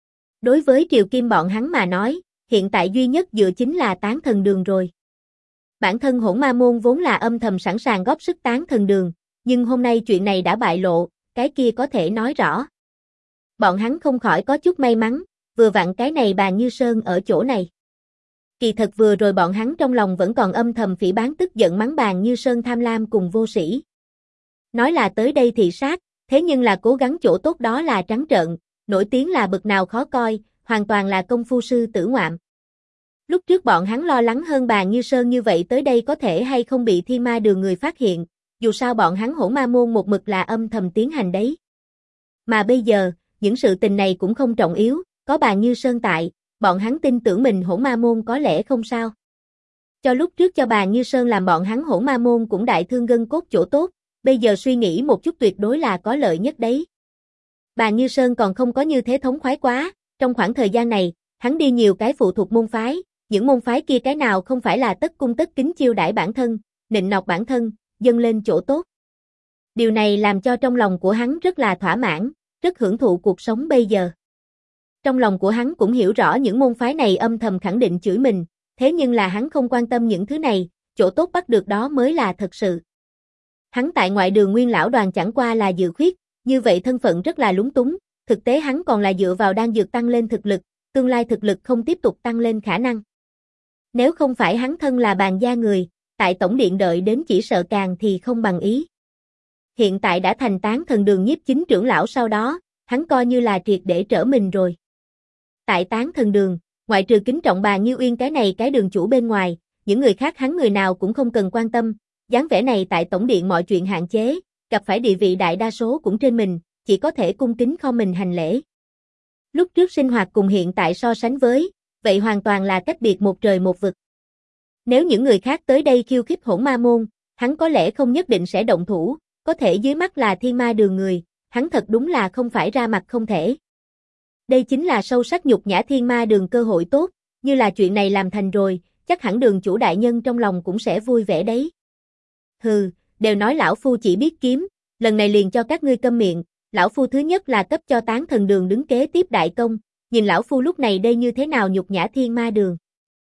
Đối với Triều Kim bọn hắn mà nói, hiện tại duy nhất dựa chính là Tán Thần Đường rồi. Bản thân Hỗn Ma môn vốn là âm thầm sẵn sàng góp sức Tán Thần Đường, nhưng hôm nay chuyện này đã bại lộ, cái kia có thể nói rõ. Bọn hắn không khỏi có chút may mắn, vừa vặn cái này Bàn Như Sơn ở chỗ này. Kỳ thật vừa rồi bọn hắn trong lòng vẫn còn âm thầm phỉ báng tức giận mắng Bàn Như Sơn tham lam cùng vô sĩ. Nói là tới đây thị sát, thế nhưng là cố gắng chỗ tốt đó là trắng trợn, nổi tiếng là bực nào khó coi, hoàn toàn là công phu sư tử ngoạm. Lúc trước bọn hắn lo lắng hơn Bàn Như Sơn như vậy tới đây có thể hay không bị Thiên Ma Đường người phát hiện, dù sao bọn hắn Hỗn Ma môn một mực là âm thầm tiến hành đấy. Mà bây giờ, những sự tình này cũng không trọng yếu, có Bàn Như Sơn tại, bọn hắn tin tưởng mình Hỗn Ma môn có lẽ không sao. Cho lúc trước cho Bàn Như Sơn làm bọn hắn Hỗn Ma môn cũng đại thương gân cốt chỗ tốt, bây giờ suy nghĩ một chút tuyệt đối là có lợi nhất đấy. Bàn Như Sơn còn không có như thế thống khoái quá, trong khoảng thời gian này, hắn đi nhiều cái phụ thuộc môn phái, những môn phái kia cái nào không phải là tất cung tất kính chiêu đãi bản thân, nịnh nọt bản thân, dâng lên chỗ tốt. Điều này làm cho trong lòng của hắn rất là thỏa mãn, rất hưởng thụ cuộc sống bây giờ. Trong lòng của hắn cũng hiểu rõ những môn phái này âm thầm khẳng định chửi mình, thế nhưng là hắn không quan tâm những thứ này, chỗ tốt bắt được đó mới là thật sự. Hắn tại ngoại đường Nguyên lão đoàn chẳng qua là dự khuyết, như vậy thân phận rất là lúng túng, thực tế hắn còn là dựa vào đan dược tăng lên thực lực, tương lai thực lực không tiếp tục tăng lên khả năng. Nếu không phải hắn thân là Bàn gia người, tại tổng điện đợi đến chỉ sợ càng thì không bằng ý. Hiện tại đã thành Tán Thần Đường nhiếp chính trưởng lão sau đó, hắn coi như là triệt để trở mình rồi. Tại Tán Thần Đường, ngoại trừ kính trọng Bàn Như Uyên cái này cái đường chủ bên ngoài, những người khác hắn người nào cũng không cần quan tâm, dáng vẻ này tại tổng điện mọi chuyện hạn chế, gặp phải địa vị đại đa số cũng trên mình, chỉ có thể cung kính không mình hành lễ. Lúc trước sinh hoạt cùng hiện tại so sánh với, vậy hoàn toàn là cách biệt một trời một vực. Nếu những người khác tới đây khiêu khích Hỗn Ma môn, hắn có lẽ không nhất định sẽ động thủ, có thể dưới mắt là Thiên Ma Đường người, hắn thật đúng là không phải ra mặt không thể. Đây chính là sâu sắc nhục nhã Thiên Ma Đường cơ hội tốt, như là chuyện này làm thành rồi, chắc hẳn đường chủ đại nhân trong lòng cũng sẽ vui vẻ đấy. Hừ, đều nói lão phu chỉ biết kiếm, lần này liền cho các ngươi câm miệng, lão phu thứ nhất là cấp cho Tán Thần Đường đứng kế tiếp đại công, nhìn lão phu lúc này đây như thế nào nhục nhã Thiên Ma Đường.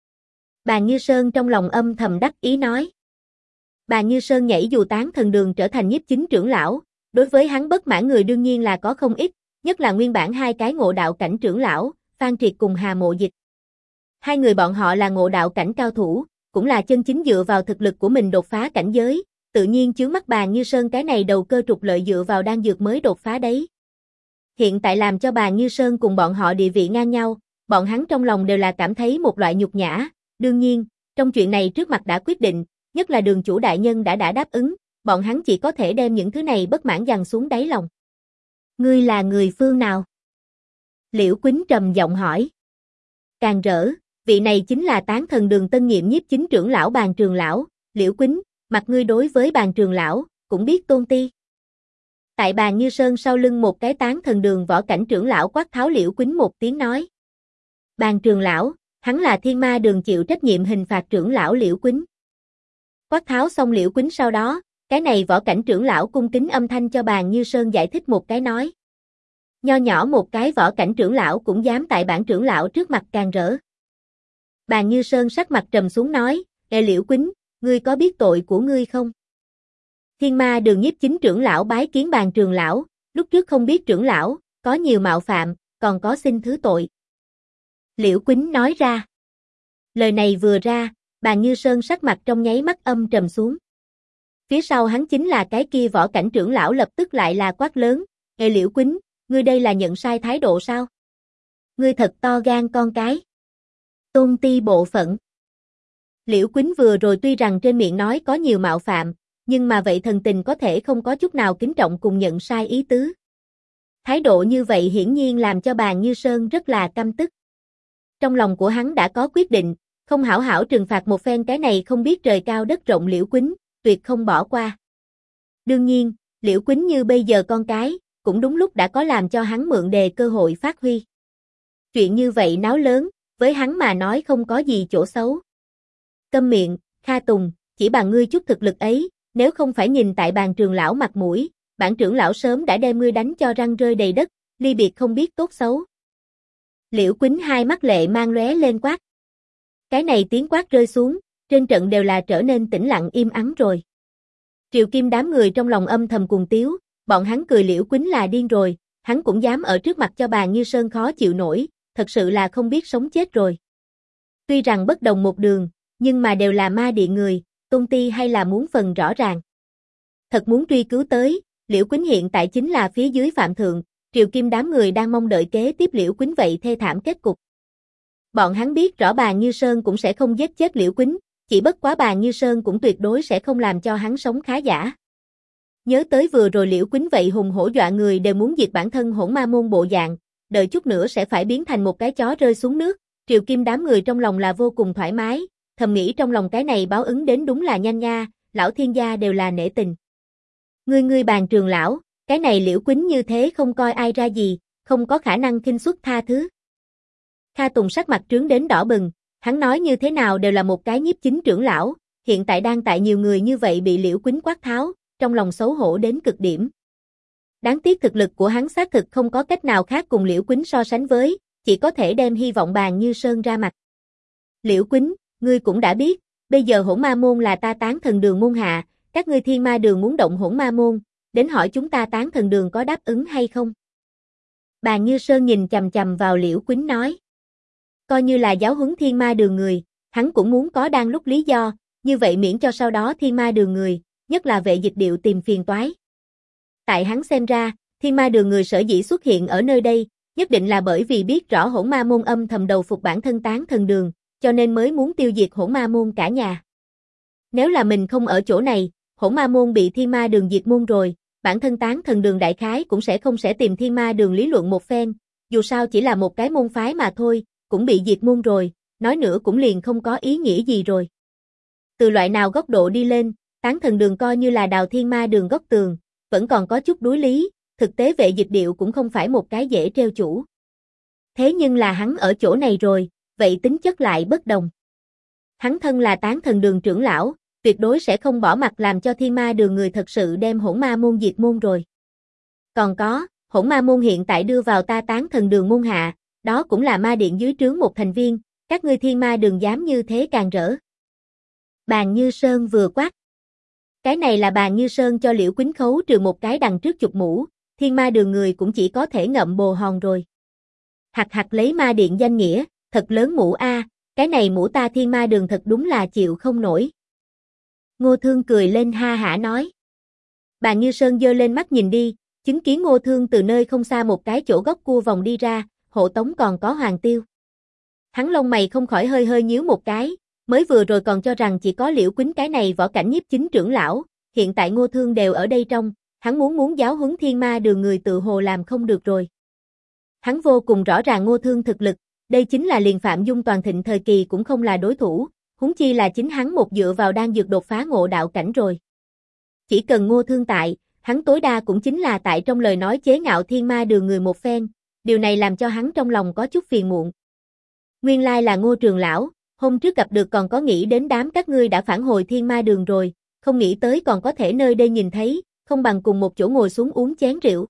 Bàn Như Sơn trong lòng âm thầm đắc ý nói. Bàn Như Sơn nhảy dù Tán Thần Đường trở thành nhiếp chính trưởng lão, đối với hắn bất mãn người đương nhiên là có không ít, nhất là nguyên bản hai cái ngộ đạo cảnh trưởng lão, Phan Triệt cùng Hà Mộ Dịch. Hai người bọn họ là ngộ đạo cảnh cao thủ, cũng là chân chính dựa vào thực lực của mình đột phá cảnh giới, tự nhiên chướng mắt Bàn Như Sơn cái này đầu cơ trục lợi dựa vào đan dược mới đột phá đấy. Hiện tại làm cho Bàn Như Sơn cùng bọn họ địa vị ngang nhau, bọn hắn trong lòng đều là cảm thấy một loại nhục nhã, đương nhiên, trong chuyện này trước mặt đã quyết định, nhất là đường chủ đại nhân đã đáp ứng, bọn hắn chỉ có thể đem những thứ này bất mãn dằn xuống đáy lòng. Ngươi là người phương nào? Liễu Quýnh trầm giọng hỏi. Càng rỡ, vị này chính là Tán Thần Đường tân nhiệm nhiếp chính trưởng lão Bàn Trường lão, Liễu Quýnh, mặt ngươi đối với Bàn Trường lão, cũng biết tôn ti. Tại Bàn Như Sơn sau lưng một cái Tán Thần Đường võ cảnh trưởng lão quát tháo Liễu Quýnh một tiếng nói. Bàn Trường lão, hắn là Thiên Ma Đường chịu trách nhiệm hình phạt trưởng lão Liễu Quýnh. Quát tháo xong Liễu Quýnh sau đó, cái này võ cảnh trưởng lão cung kính âm thanh cho Bàn Như Sơn giải thích một cái nói. Nho nhỏ một cái võ cảnh trưởng lão cũng dám tại bản trưởng lão trước mặt càng rỡ. Bàn Như Sơn sắc mặt trầm xuống nói, Liễu Quýnh, ngươi có biết tội của ngươi không? Thiên Ma Đường nhiếp chính trưởng lão bái kiến Bàn Trường lão, lúc trước không biết trưởng lão, có nhiều mạo phạm, còn có xin thứ tội. Liễu Quýnh nói ra. Lời này vừa ra, Bàn Như Sơn sắc mặt trong nháy mắt âm trầm xuống. Phía sau hắn chính là cái kia võ cảnh trưởng lão lập tức lại là quát lớn, Liễu Quýnh, Ngươi đây là nhận sai thái độ sao? Ngươi thật to gan con cái. Tôn Ti bộ phận. Liễu Quýnh vừa rồi tuy rằng trên miệng nói có nhiều mạo phạm, nhưng mà vậy thần tình có thể không có chút nào kính trọng cùng nhận sai ý tứ. Thái độ như vậy hiển nhiên làm cho Bàn Như Sơn rất là căm tức. Trong lòng của hắn đã có quyết định, không hảo hảo trừng phạt một phen cái này không biết trời cao đất rộng Liễu Quýnh, tuyệt không bỏ qua. Đương nhiên, Liễu Quýnh như bây giờ con cái, cũng đúng lúc đã có làm cho hắn mượn đề cơ hội phát huy. Chuyện như vậy náo lớn, với hắn mà nói không có gì chỗ xấu. Câm miệng, Kha Tùng, chỉ bằng ngươi chút thực lực ấy, nếu không phải nhìn tại Bàn trưởng lão mặt mũi, bản trưởng lão sớm đã đem ngươi đánh cho răng rơi đầy đất, ly biệt không biết tốt xấu. Liễu Quýnh hai mắt lệ mang lóe lên quát. Cái này tiếng quát rơi xuống, trên trận đều là trở nên tĩnh lặng im ắng rồi. Triều Kim đám người trong lòng âm thầm cuồng tiếu, bọn hắn cười Liễu Quýnh là điên rồi, hắn cũng dám ở trước mặt cho Bàn Như Sơn khó chịu nổi, thật sự là không biết sống chết rồi. Tuy rằng bất đồng một đường, nhưng mà đều là ma điện người, Tôn Ti hay là muốn phần rõ ràng. Thật muốn truy cứu tới, Liễu Quýnh hiện tại chính là phía dưới phạm thượng, Triều Kim đám người đang mong đợi kế tiếp Liễu Quýnh vậy thê thảm kết cục. Bọn hắn biết rõ Bàn Như Sơn cũng sẽ không giết chết Liễu Quýnh, chỉ bất quá Bàn Như Sơn cũng tuyệt đối sẽ không làm cho hắn sống khá giả. Nhớ tới vừa rồi Liễu Quýnh vậy hùng hổ dọa người đều muốn diệt bản thân Hỗn Ma môn bộ dạng, đợi chút nữa sẽ phải biến thành một cái chó rơi xuống nước, Triều Kim đám người trong lòng là vô cùng thoải mái, thầm nghĩ trong lòng cái này báo ứng đến đúng là nhanh nha, lão thiên gia đều là nể tình. Ngươi Bàn trưởng lão, cái này Liễu Quýnh như thế không coi ai ra gì, không có khả năng khinh suất tha thứ. Kha Tùng sắc mặt trướng đến đỏ bừng, hắn nói như thế nào đều là một cái nhiếp chính trưởng lão, hiện tại đang tại nhiều người như vậy bị Liễu Quýnh quát tháo, trong lòng xấu hổ đến cực điểm. Đáng tiếc thực lực của hắn xác thực không có cách nào khác cùng Liễu Quýnh so sánh với, chỉ có thể đem hy vọng Bàn Như Sơn ra mặt. Liễu Quýnh, ngươi cũng đã biết, bây giờ Hỗn Ma môn là ta Tán Thần Đường môn hạ, các ngươi Thiên Ma Đường muốn động Hỗn Ma môn, đến hỏi chúng ta Tán Thần Đường có đáp ứng hay không? Bàn Như Sơn nhìn chằm chằm vào Liễu Quýnh nói. Coi như là giáo huấn Thiên Ma Đường người, hắn cũng muốn có đang lúc lý do, như vậy miễn cho sau đó Thiên Ma Đường người, nhất là Vệ Dịch Điệu tìm phiền toái. Tại hắn xem ra, Thiên Ma Đường người sở dĩ xuất hiện ở nơi đây, nhất định là bởi vì biết rõ Hỗn Ma môn âm thầm đầu phục bản thân Tán Thần Đường, cho nên mới muốn tiêu diệt Hỗn Ma môn cả nhà. Nếu là mình không ở chỗ này, Hỗn Ma môn bị Thiên Ma Đường diệt môn rồi, bản thân Tán Thần Đường đại khái cũng sẽ không tìm Thiên Ma Đường lý luận một phen, dù sao chỉ là một cái môn phái mà thôi, cũng bị diệt môn rồi, nói nữa cũng liền không có ý nghĩa gì rồi. Từ loại nào góc độ đi lên, Tán Thần Đường coi như là đào Thiên Ma Đường góc tường, vẫn còn có chút đối lý, thực tế Vệ Dịch Điệu cũng không phải một cái dễ treo chủ. Thế nhưng là hắn ở chỗ này rồi, vậy tính chất lại bất đồng. Hắn thân là Tán Thần Đường trưởng lão, tuyệt đối sẽ không bỏ mặc làm cho Thiên Ma Đường người thật sự đem Hỗn Ma môn diệt môn rồi. Còn có, Hỗn Ma môn hiện tại đưa vào ta Tán Thần Đường môn hạ, đó cũng là ma điện dưới trướng một thành viên, các ngươi Thiên Ma Đường dám như thế càng rỡ. Bàn Như Sơn vừa quát. Cái này là Bàn Như Sơn cho Liễu Quýnh khấu trừ một cái đằng trước chụp mũ, Thiên Ma Đường người cũng chỉ có thể ngậm bồ hòn rồi. Hặc lấy ma điện danh nghĩa, thật lớn mũ a, cái này mũ ta Thiên Ma Đường thật đúng là chịu không nổi. Ngô Thương cười lên ha hả nói. Bàn Như Sơn giơ lên mắt nhìn đi, chứng kiến Ngô Thương từ nơi không xa một cái chỗ góc cua vòng đi ra, hộ tống còn có Hoàng Tiêu. Hắn lông mày không khỏi hơi nhíu một cái, mới vừa rồi còn cho rằng chỉ có Liễu Quýnh cái này võ cảnh nhiếp chính trưởng lão, hiện tại Ngô Thương đều ở đây trong, hắn muốn giáo huấn Thiên Ma Đường người tự hồ làm không được rồi. Hắn vô cùng rõ ràng Ngô Thương thực lực, đây chính là liền Phạm Dung toàn thịnh thời kỳ cũng không là đối thủ, huống chi là chính hắn một dựa vào đang dược đột phá ngộ đạo cảnh rồi. Chỉ cần Ngô Thương tại, hắn tối đa cũng chính là tại trong lời nói chế ngạo Thiên Ma Đường người một phen, điều này làm cho hắn trong lòng có chút phiền muộn. Nguyên lai là Ngô trưởng lão, hôm trước gặp được còn có nghĩ đến đám các ngươi đã phản hồi Thiên Ma Đường rồi, không nghĩ tới còn có thể nơi đây nhìn thấy, không bằng cùng một chỗ ngồi xuống uống chén rượu.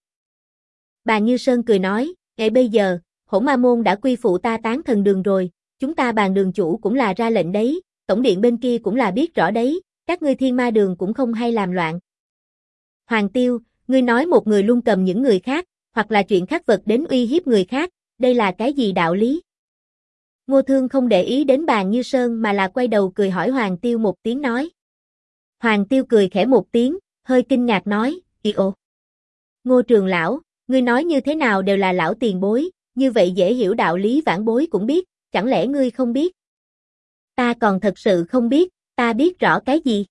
Bàn Như Sơn cười nói, ngay bây giờ, Hỗn Ma môn đã quy phụ ta Tán Thần Đường rồi, chúng ta Bàn đường chủ cũng là ra lệnh đấy, tổng điện bên kia cũng là biết rõ đấy, các ngươi Thiên Ma Đường cũng không hay làm loạn. Hoàng Tiêu, ngươi nói một người luôn cầm những người khác, hoặc là chuyện khác vật đến uy hiếp người khác, đây là cái gì đạo lý? Ngô Thương không để ý đến Bàn Như Sơn mà là quay đầu cười hỏi Hoàng Tiêu một tiếng nói. Hoàng Tiêu cười khẽ một tiếng, hơi kinh ngạc nói, Ồ. Ngô trường lão, Ngươi nói như thế nào đều là lão tiền bối, như vậy dễ hiểu đạo lý vãn bối cũng biết, chẳng lẽ ngươi không biết? Ta còn thật sự không biết, ta biết rõ cái gì?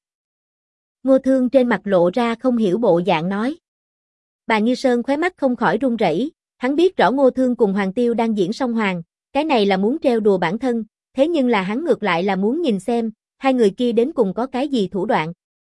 Ngô Thương trên mặt lộ ra không hiểu bộ dạng nói. Bà Như Sơn khóe mắt không khỏi run rẩy, hắn biết rõ Ngô Thương cùng Hoàng Tiêu đang diễn song hoàng, cái này là muốn trêu đùa bản thân, thế nhưng là hắn ngược lại là muốn nhìn xem, hai người kia đến cùng có cái gì thủ đoạn.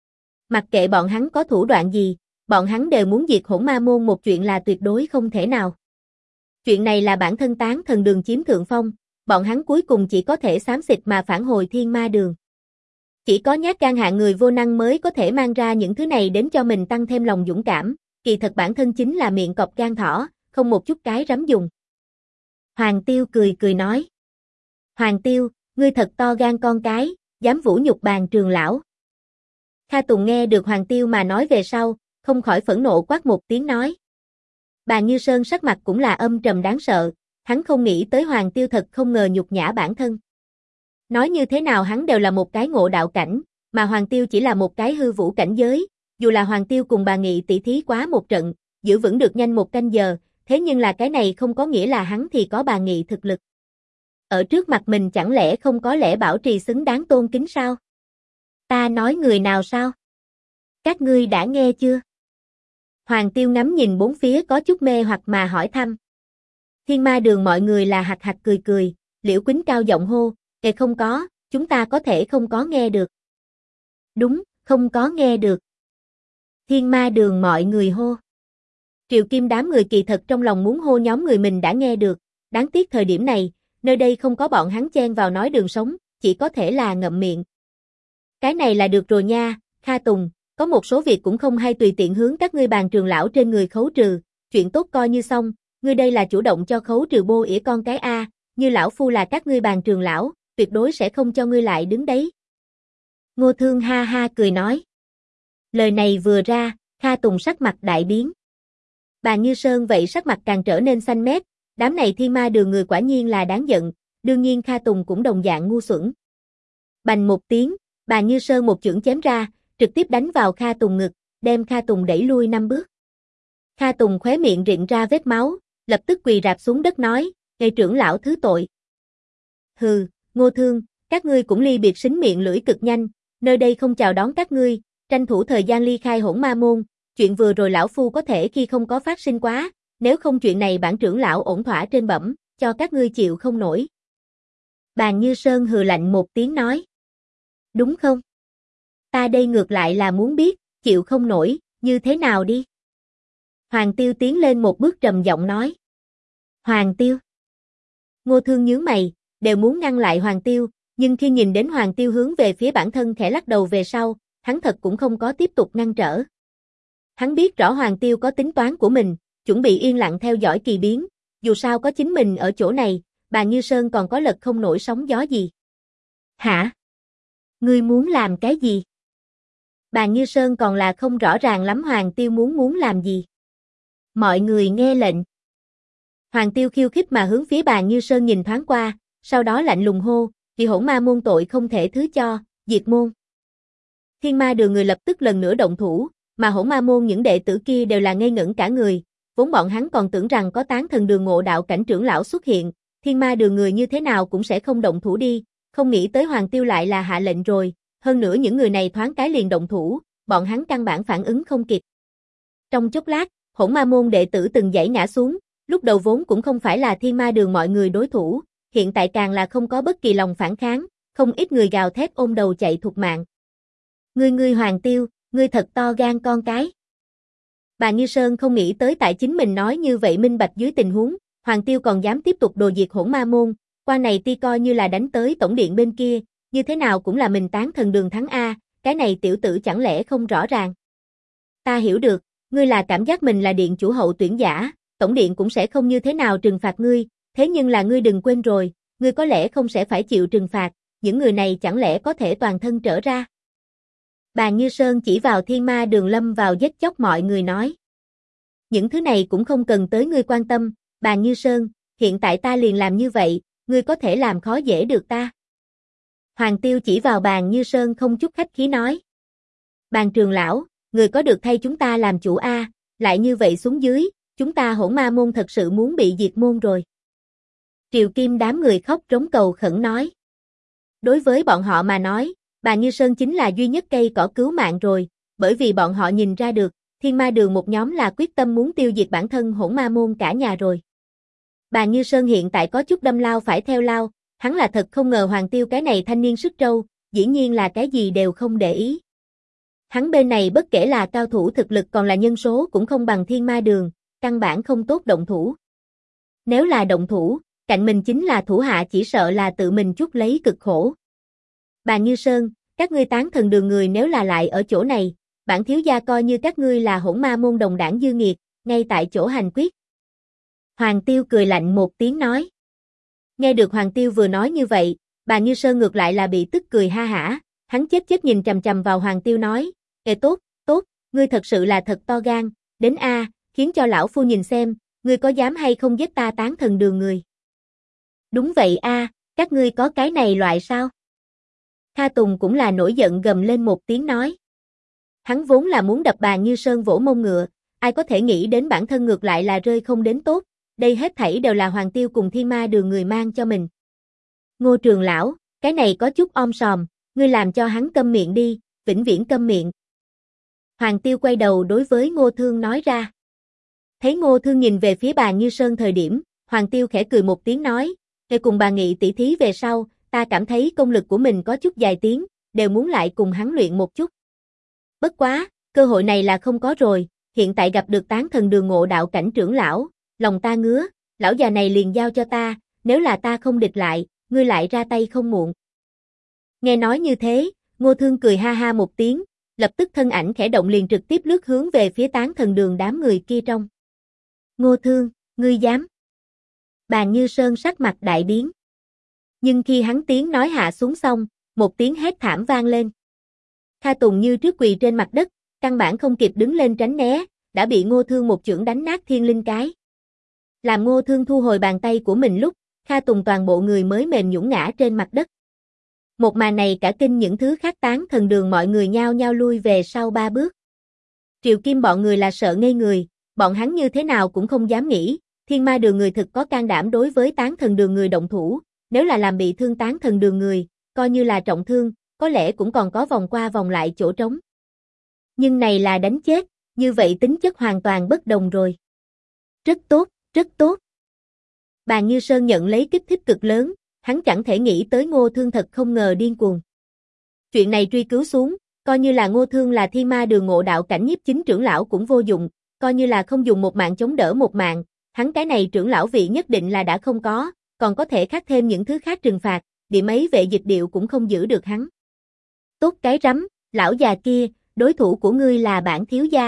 Mặc kệ bọn hắn có thủ đoạn gì, bọn hắn đều muốn diệt Hỗn Ma môn một chuyện là tuyệt đối không thể nào. Chuyện này là bản thân Tán Thần Đường chiếm thượng phong, bọn hắn cuối cùng chỉ có thể xám xịt mà phản hồi Thiên Ma Đường. Chỉ có nhát gan hạng người vô năng mới có thể mang ra những thứ này đến cho mình tăng thêm lòng dũng cảm, kỳ thật bản thân chính là miệng cọp gan thỏ, không một chút cái rắm dùng. Hoàng Tiêu cười cười nói. Hoàng Tiêu, ngươi thật to gan con cái, dám vũ nhục Bàn trưởng lão. Kha Tùng nghe được Hoàng Tiêu mà nói về sau, không khỏi phẫn nộ quát một tiếng nói. Bàn Như Sơn sắc mặt cũng là âm trầm đáng sợ, hắn không nghĩ tới Hoàng Tiêu thật không ngờ nhục nhã bản thân. Nói như thế nào hắn đều là một cái ngộ đạo cảnh, mà Hoàng Tiêu chỉ là một cái hư vũ cảnh giới, dù là Hoàng Tiêu cùng bà Nghị tỷ thí quá một trận, giữ vững được nhanh một canh giờ, thế nhưng là cái này không có nghĩa là hắn thì có bà Nghị thực lực. Ở trước mặt mình chẳng lẽ không có lẽ bảo trì xứng đáng tôn kính sao? Ta nói người nào sao? Các ngươi đã nghe chưa? Hoàng Tiêu ngắm nhìn bốn phía có chút mê hoặc mà hỏi thăm. Thiên Ma Đường mọi người là hạch hạch cười cười, Liễu Quýnh cao giọng hô, không có, chúng ta có thể không có nghe được. Đúng, không có nghe được. Thiên Ma Đường mọi người hô. Triệu Kim đám người kỳ thật trong lòng muốn hô nhóm người mình đã nghe được, đáng tiếc thời điểm này, nơi đây không có bọn hắn chen vào nói đường sống, chỉ có thể là ngậm miệng. Cái này là được rồi nha, Kha Tùng, có một số việc cũng không hay tùy tiện hướng các ngươi Bàn trưởng lão trên người khấu trừ, chuyện tốt coi như xong, ngươi đây là chủ động cho khấu trừ bô ỉa con cái a, như lão phu là các ngươi Bàn trưởng lão, tuyệt đối sẽ không cho ngươi lại đứng đấy. Ngô Thương ha ha cười nói. Lời này vừa ra, Kha Tùng sắc mặt đại biến. Bàn Như Sơn vậy sắc mặt càng trở nên xanh mét, đám này Thiên Ma Đường người quả nhiên là đáng giận, đương nhiên Kha Tùng cũng đồng dạng ngu xuẩn. Bành một tiếng, Bàn Như Sơn một chưởng chém ra, trực tiếp đánh vào Kha Tùng ngực, đem Kha Tùng đẩy lui 5 bước. Kha Tùng khóe miệng rịn ra vết máu, lập tức quỳ rạp xuống đất nói, "Ngài trưởng lão thứ tội." Hừ, Ngô Thương, các ngươi cũng ly biệt xính miệng lưỡi cực nhanh, nơi đây không chào đón các ngươi, tranh thủ thời gian ly khai Hỗn Ma môn, chuyện vừa rồi lão phu có thể khi không có phát sinh quá, nếu không chuyện này bản trưởng lão ổn thỏa trên bẩm, cho các ngươi chịu không nổi. Bàn Như Sơn hừ lạnh một tiếng nói. Đúng không? Ta đây ngược lại là muốn biết, chịu không nổi, như thế nào đi? Hoàng Tiêu tiến lên một bước trầm giọng nói. Hoàng Tiêu. Ngô Thương nhướng mày, đều muốn ngăn lại Hoàng Tiêu, nhưng khi nhìn đến Hoàng Tiêu hướng về phía bản thân khẽ lắc đầu về sau, hắn thật cũng không có tiếp tục ngăn trở. Hắn biết rõ Hoàng Tiêu có tính toán của mình, chuẩn bị yên lặng theo dõi kỳ biến, dù sao có chính mình ở chỗ này, Bàn Như Sơn còn có lật không nổi sóng gió gì. Hả? Ngươi muốn làm cái gì? Bàn Như Sơn còn là không rõ ràng lắm Hoàng Tiêu muốn làm gì. Mọi người nghe lệnh. Hoàng Tiêu khiêu khích mà hướng phía Bàn Như Sơn nhìn thoáng qua, sau đó lạnh lùng hô, vì Hỗn Ma môn tội không thể thứ cho, diệt môn. Thiên Ma Đường người lập tức lần nữa động thủ, mà Hỗn Ma môn những đệ tử kia đều là ngây ngẩn cả người, vốn bọn hắn còn tưởng rằng có Tán Thần Đường ngộ đạo cảnh trưởng lão xuất hiện, Thiên Ma Đường người như thế nào cũng sẽ không động thủ đi, không nghĩ tới Hoàng Tiêu lại là hạ lệnh rồi, hơn nữa những người này thoáng cái liền động thủ, bọn hắn căn bản phản ứng không kịp. Trong chốc lát, Hỗn Ma môn đệ tử từng dãy ngã xuống, lúc đầu vốn cũng không phải là Thiên Ma Đường mọi người đối thủ, hiện tại càng là không có bất kỳ lòng phản kháng, không ít người gào thét ôm đầu chạy thục mạng. Ngươi Hoàng Tiêu, ngươi thật to gan con cái. Bàn Như Sơn không nghĩ tới tại chính mình nói như vậy minh bạch dưới tình huống, Hoàng Tiêu còn dám tiếp tục đồ diệt Hỗn Ma môn, quan này ti coi như là đánh tới tổng điện bên kia, như thế nào cũng là mình Tán Thần Đường thắng a, cái này tiểu tử chẳng lẽ không rõ ràng. Ta hiểu được, ngươi là cảm giác mình là điện chủ hậu tuyển giả, tổng điện cũng sẽ không như thế nào trừng phạt ngươi, thế nhưng là ngươi đừng quên rồi, ngươi có lẽ không sẽ phải chịu trừng phạt, những người này chẳng lẽ có thể toàn thân trở ra. Bàn Như Sơn chỉ vào Thiên Ma Đường lâm vào giết chóc mọi người nói. Những thứ này cũng không cần tới ngươi quan tâm, Bàn Như Sơn, hiện tại ta liền làm như vậy, ngươi có thể làm khó dễ được ta. Hoàng Tiêu chỉ vào Bàn Như Sơn không chút khách khí nói. Bàn trưởng lão, người có được thay chúng ta làm chủ a, lại như vậy xuống dưới, chúng ta Hỗn Ma môn thật sự muốn bị diệt môn rồi. Triều Kim đám người khóc rống cầu khẩn nói. Đối với bọn họ mà nói, bà Như Sơn chính là duy nhất cây cỏ cứu mạng rồi, bởi vì bọn họ nhìn ra được, Thiên Ma Đường một nhóm là quyết tâm muốn tiêu diệt bản thân Hỗn Ma môn cả nhà rồi. Bà Như Sơn hiện tại có chút đâm lao phải theo lao, hắn là thật không ngờ Hoàng Tiêu cái này thanh niên sức trâu, dĩ nhiên là cái gì đều không để ý. Hắn bên này bất kể là cao thủ thực lực còn là nhân số cũng không bằng Thiên Ma Đường, căn bản không tốt động thủ. Nếu là động thủ, cạnh mình chính là thủ hạ chỉ sợ là tự mình chuốc lấy cực khổ. Bà Như Sơn, các ngươi Tán Thần Đường người nếu là lại ở chỗ này, bản thiếu gia coi như các ngươi là Hỗn Ma môn đồng đảng dư nghiệt, ngay tại chỗ hành quyết. Hoàng Tiêu cười lạnh một tiếng nói. Nghe được Hoàng Tiêu vừa nói như vậy, bà Như Sơn ngược lại là bị tức cười ha hả, hắn chết nhìn chằm chằm vào Hoàng Tiêu nói, tốt, ngươi thật sự là thật to gan, đến a, khiến cho lão phu nhìn xem, ngươi có dám hay không giết ta Tán Thần Đường người. Đúng vậy a, các ngươi có cái này loại sao? Kha Tùng cũng là nổi giận gầm lên một tiếng nói. Hắn vốn là muốn đập bà Như Sơn vỗ mông ngựa, ai có thể nghĩ đến bản thân ngược lại là rơi không đến tốt, đây hết thảy đều là Hoàng Tiêu cùng Thiên Ma Đường người mang cho mình. Ngô Trường lão, cái này có chút om sòm, ngươi làm cho hắn câm miệng đi, vĩnh viễn câm miệng. Hoàng Tiêu quay đầu đối với Ngô Thương nói ra. Thấy Ngô Thương nhìn về phía bà Như Sơn thời điểm, Hoàng Tiêu khẽ cười một tiếng nói, để cùng bà nghị tỷ thí về sau, ta cảm thấy công lực của mình có chút dài tiến, đều muốn lại cùng hắn luyện một chút. Bất quá, cơ hội này là không có rồi, hiện tại gặp được Tán Thần Đường ngộ đạo cảnh trưởng lão, lòng ta ngứa, lão già này liền giao cho ta, nếu là ta không địch lại, ngươi lại ra tay không muộn. Nghe nói như thế, Ngô Thương cười ha ha một tiếng, lập tức thân ảnh khẽ động liền trực tiếp lướt hướng về phía Tán Thần Đường đám người kia trong. Ngô Thương, ngươi dám? Bà Như Sơn sắc mặt đại biến. Nhưng khi hắn tiếng nói hạ xuống xong, một tiếng hét thảm vang lên. Kha Tùng như trước quỳ trên mặt đất, căn bản không kịp đứng lên tránh né, đã bị Ngô Thương một chưởng đánh nát thiên linh cái. Làm Ngô Thương thu hồi bàn tay của mình lúc, Kha Tùng toàn bộ người mới mềm nhũn ngã trên mặt đất. Một màn này cả kinh những thứ khác Tán Thần Đường mọi người nhao nhao lui về sau 3 bước. Triều Kim bọn người là sợ ngây người, bọn hắn như thế nào cũng không dám nghĩ, Thiên Ma Đường người thực có can đảm đối với Tán Thần Đường người động thủ, nếu là làm bị thương Tán Thần Đường người, coi như là trọng thương, có lẽ cũng còn có vòng qua vòng lại chỗ trống. Nhưng này là đánh chết, như vậy tính chất hoàn toàn bất đồng rồi. Rất tốt, rất tốt. Bà Như Sơn nhận lấy kích thích cực lớn, hắn chẳng thể nghĩ tới Ngô Thương thật không ngờ điên cuồng. Chuyện này truy cứu xuống, coi như là Ngô Thương là Thiên Ma Đường ngộ đạo cảnh nhiếp chính trưởng lão cũng vô dụng, coi như là không dùng một mạng chống đỡ một mạng, hắn cái này trưởng lão vị nhất định là đã không có, còn có thể khắc thêm những thứ khác trừng phạt, điểm ấy Vệ Dịch Điệu cũng không giữ được hắn. Tốt cái rắm, lão già kia, đối thủ của ngươi là bản thiếu gia.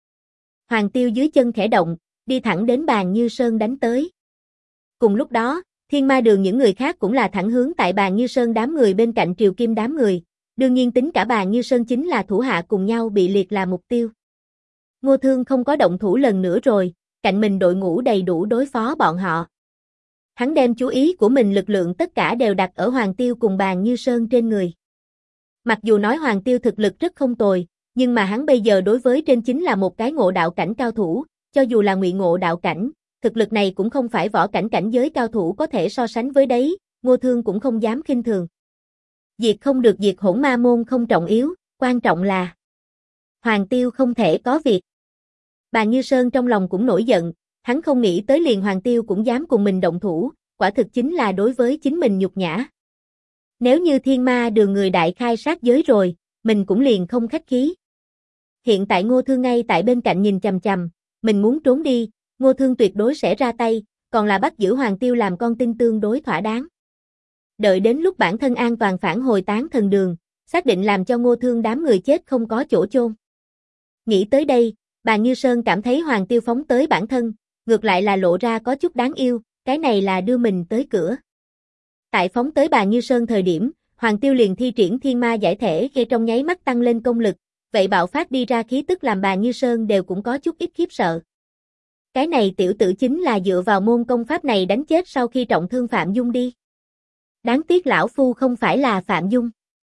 Hoàng Tiêu dưới chân khẽ động, đi thẳng đến bàn Như Sơn đánh tới. Cùng lúc đó, Thiên Ma Đường những người khác cũng là thẳng hướng tại bàn Như Sơn đám người bên cạnh Triều Kim đám người, đương nhiên tính cả bàn Như Sơn chính là thủ hạ cùng nhau bị liệt là mục tiêu. Ngô Thương không có động thủ lần nữa rồi, cạnh mình đội ngũ đầy đủ đối phó bọn họ. Hắn đem chú ý của mình lực lượng tất cả đều đặt ở Hoàng Tiêu cùng bàn Như Sơn trên người. Mặc dù nói Hoàng Tiêu thực lực rất không tồi, nhưng mà hắn bây giờ đối với trên chính là một cái ngộ đạo cảnh cao thủ, cho dù là ngụy ngộ đạo cảnh, thực lực này cũng không phải võ cảnh cảnh giới cao thủ có thể so sánh với đấy, Ngô Thương cũng không dám khinh thường. Diệt không được diệt Hỗn Ma môn không trọng yếu, quan trọng là Hoàng Tiêu không thể có việc. Bàn Như Sơn trong lòng cũng nổi giận, hắn không nghĩ tới liền Hoàng Tiêu cũng dám cùng mình động thủ, quả thực chính là đối với chính mình nhục nhã. Nếu như Thiên Ma Đường người đại khai sát giới rồi, mình cũng liền không khách khí. Hiện tại Ngô Thương ngay tại bên cạnh nhìn chằm chằm, mình muốn trốn đi, Ngô Thương tuyệt đối sẽ ra tay, còn là bắt giữ Hoàng Tiêu làm con tin tương đối thỏa đáng. Đợi đến lúc bản thân an toàn phản hồi Tán Thần Đường, xác định làm cho Ngô Thương đám người chết không có chỗ chôn. Nghĩ tới đây, bà Như Sơn cảm thấy Hoàng Tiêu phóng tới bản thân, ngược lại là lộ ra có chút đáng yêu, cái này là đưa mình tới cửa. Tại phóng tới bà Như Sơn thời điểm, Hoàng Tiêu liền thi triển Thiên Ma giải thể gây trong nháy mắt tăng lên công lực, vậy bạo phát đi ra khí tức làm bà Như Sơn đều cũng có chút ít khiếp sợ. Cái này tiểu tử chính là dựa vào môn công pháp này đánh chết sau khi trọng thương Phạm Dung đi. Đáng tiếc lão phu không phải là Phạm Dung.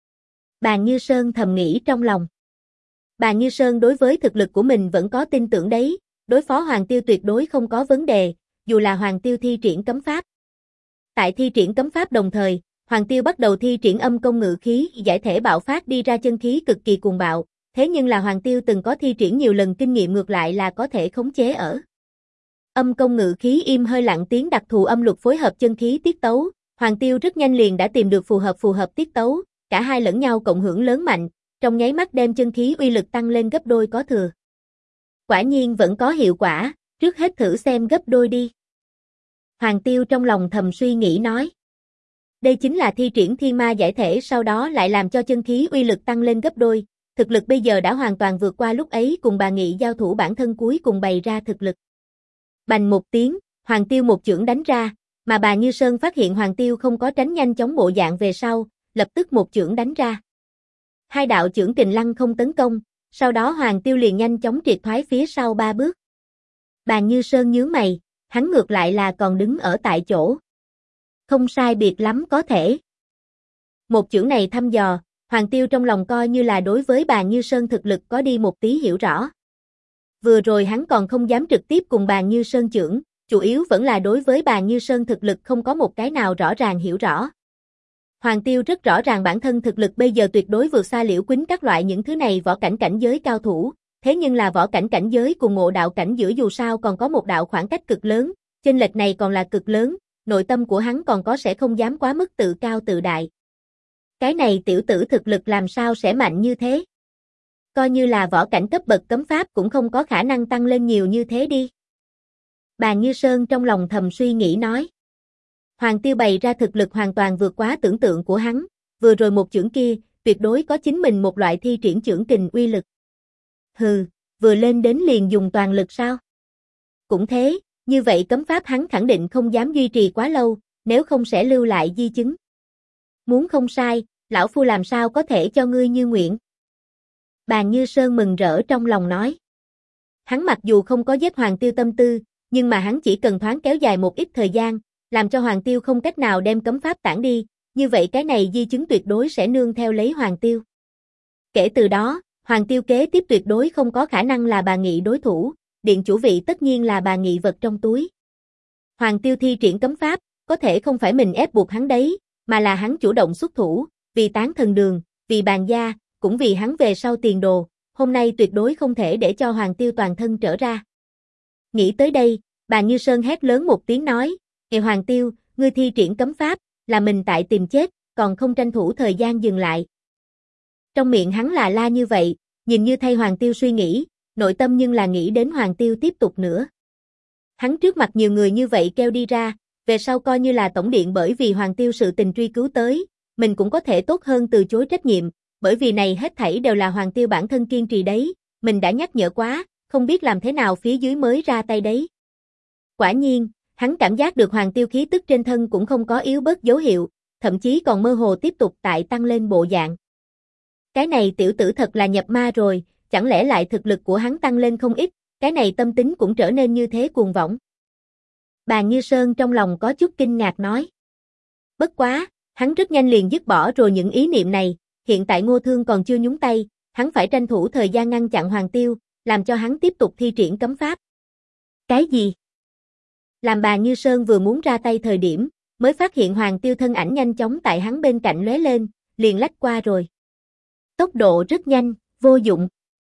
Bà Như Sơn thầm nghĩ trong lòng. Bà Như Sơn đối với thực lực của mình vẫn có tin tưởng đấy, đối phó Hoàng Tiêu tuyệt đối không có vấn đề, dù là Hoàng Tiêu thi triển cấm pháp. Tại thi triển cấm pháp đồng thời, Hoàng Tiêu bắt đầu thi triển âm công ngự khí, giải thể bạo phát đi ra chân khí cực kỳ cuồng bạo, thế nhưng là Hoàng Tiêu từng có thi triển nhiều lần kinh nghiệm ngược lại là có thể khống chế ở. Âm công ngự khí im hơi lặng tiếng đặc thù âm luật phối hợp chân khí tiết tấu, Hoàng Tiêu rất nhanh liền đã tìm được phù hợp tiết tấu, cả hai lẫn nhau cộng hưởng lớn mạnh, trong nháy mắt đem chân khí uy lực tăng lên gấp đôi có thừa. Quả nhiên vẫn có hiệu quả, trước hết thử xem gấp đôi đi. Hoàng Tiêu trong lòng thầm suy nghĩ nói. Đây chính là thi triển thiên ma giải thể sau đó lại làm cho chân khí uy lực tăng lên gấp đôi, thực lực bây giờ đã hoàn toàn vượt qua lúc ấy cùng bà Nghị giao thủ bản thân cuối cùng bày ra thực lực. Bành một tiếng, Hoàng Tiêu một chưởng đánh ra, mà bà Như Sơn phát hiện Hoàng Tiêu không có tránh nhanh chóng bộ dạng về sau, lập tức một chưởng đánh ra. Hai đạo chưởng kình lăng không tấn công, sau đó Hoàng Tiêu liền nhanh chóng triệt thoái phía sau 3 bước. Bà Như Sơn nhướng mày, hắn ngược lại là còn đứng ở tại chỗ. Không sai biệt lắm có thể. Một chưởng này thăm dò, Hoàng Tiêu trong lòng coi như là đối với bà Như Sơn thực lực có đi một tí hiểu rõ. Vừa rồi hắn còn không dám trực tiếp cùng bà Như Sơn chưởng, chủ yếu vẫn là đối với bà Như Sơn thực lực không có một cái nào rõ ràng hiểu rõ. Hoàng Tiêu rất rõ ràng bản thân thực lực bây giờ tuyệt đối vượt xa Liễu Quýnh các loại những thứ này võ cảnh cảnh giới cao thủ, thế nhưng là võ cảnh cảnh giới cùng ngộ đạo cảnh giữa dù sao còn có một đạo khoảng cách cực lớn, chênh lệch này còn là cực lớn, nội tâm của hắn còn có sẽ không dám quá mức tự cao tự đại. Cái này tiểu tử thực lực làm sao sẽ mạnh như thế? Coi như là võ cảnh cấp bậc cấm pháp cũng không có khả năng tăng lên nhiều như thế đi. Bà Như Sơn trong lòng thầm suy nghĩ nói. Hoàng Tiêu bày ra thực lực hoàn toàn vượt quá tưởng tượng của hắn, vừa rồi một chưởng kia, tuyệt đối có chính mình một loại thi triển chưởng kình uy lực. Hừ, vừa lên đến liền dùng toàn lực sao? Cũng thế, như vậy cấm pháp hắn khẳng định không dám duy trì quá lâu, nếu không sẽ lưu lại di chứng. Muốn không sai, lão phu làm sao có thể cho ngươi như nguyện? Bà Như Sơn mừng rỡ trong lòng nói. Hắn mặc dù không có giết Hoàng Tiêu tâm tư, nhưng mà hắn chỉ cần thoáng kéo dài một ít thời gian, làm cho Hoàng Tiêu không cách nào đem cấm pháp tản đi, như vậy cái này di chứng tuyệt đối sẽ nương theo lấy Hoàng Tiêu. Kể từ đó, Hoàng Tiêu kế tiếp tuyệt đối không có khả năng là bà Nghị đối thủ, điện chủ vị tất nhiên là bà Nghị vật trong túi. Hoàng Tiêu thi triển cấm pháp, có thể không phải mình ép buộc hắn đấy, mà là hắn chủ động xuất thủ, vì Tán Thần Đường, vì bàn gia, cũng vì hắn về sau tiền đồ, hôm nay tuyệt đối không thể để cho Hoàng Tiêu toàn thân trở ra. Nghĩ tới đây, bà Như Sơn hét lớn một tiếng nói, "Ê Hoàng Tiêu, ngươi thi triển cấm pháp, là mình tại tìm chết, còn không tranh thủ thời gian dừng lại." Trong miệng hắn là la như vậy, nhìn như thay Hoàng Tiêu suy nghĩ, nội tâm nhưng là nghĩ đến Hoàng Tiêu tiếp tục nữa. Hắn trước mặt nhiều người như vậy kêu đi ra, về sau coi như là tổng điện bởi vì Hoàng Tiêu sự tình truy cứu tới, mình cũng có thể tốt hơn từ chối trách nhiệm, bởi vì này hết thảy đều là Hoàng Tiêu bản thân kiên trì đấy, mình đã nhắc nhở quá, không biết làm thế nào phía dưới mới ra tay đấy. Quả nhiên, hắn cảm giác được Hoàng Tiêu khí tức trên thân cũng không có yếu bớt dấu hiệu, thậm chí còn mơ hồ tiếp tục tại tăng lên bộ dạng. Cái này tiểu tử thật là nhập ma rồi, chẳng lẽ lại thực lực của hắn tăng lên không ít, cái này tâm tính cũng trở nên như thế cuồng võng. Bà Như Sơn trong lòng có chút kinh ngạc nói. Bất quá, hắn rất nhanh liền dứt bỏ rồi những ý niệm này, hiện tại Ngô Thương còn chưa nhúng tay, hắn phải tranh thủ thời gian ngăn chặn Hoàng Tiêu, làm cho hắn tiếp tục thi triển cấm pháp. Cái gì? Làm bà Như Sơn vừa muốn ra tay thời điểm, mới phát hiện Hoàng Tiêu thân ảnh nhanh chóng tại hắn bên cạnh lóe lên, liền lách qua rồi. Tốc độ rất nhanh, vô dụng.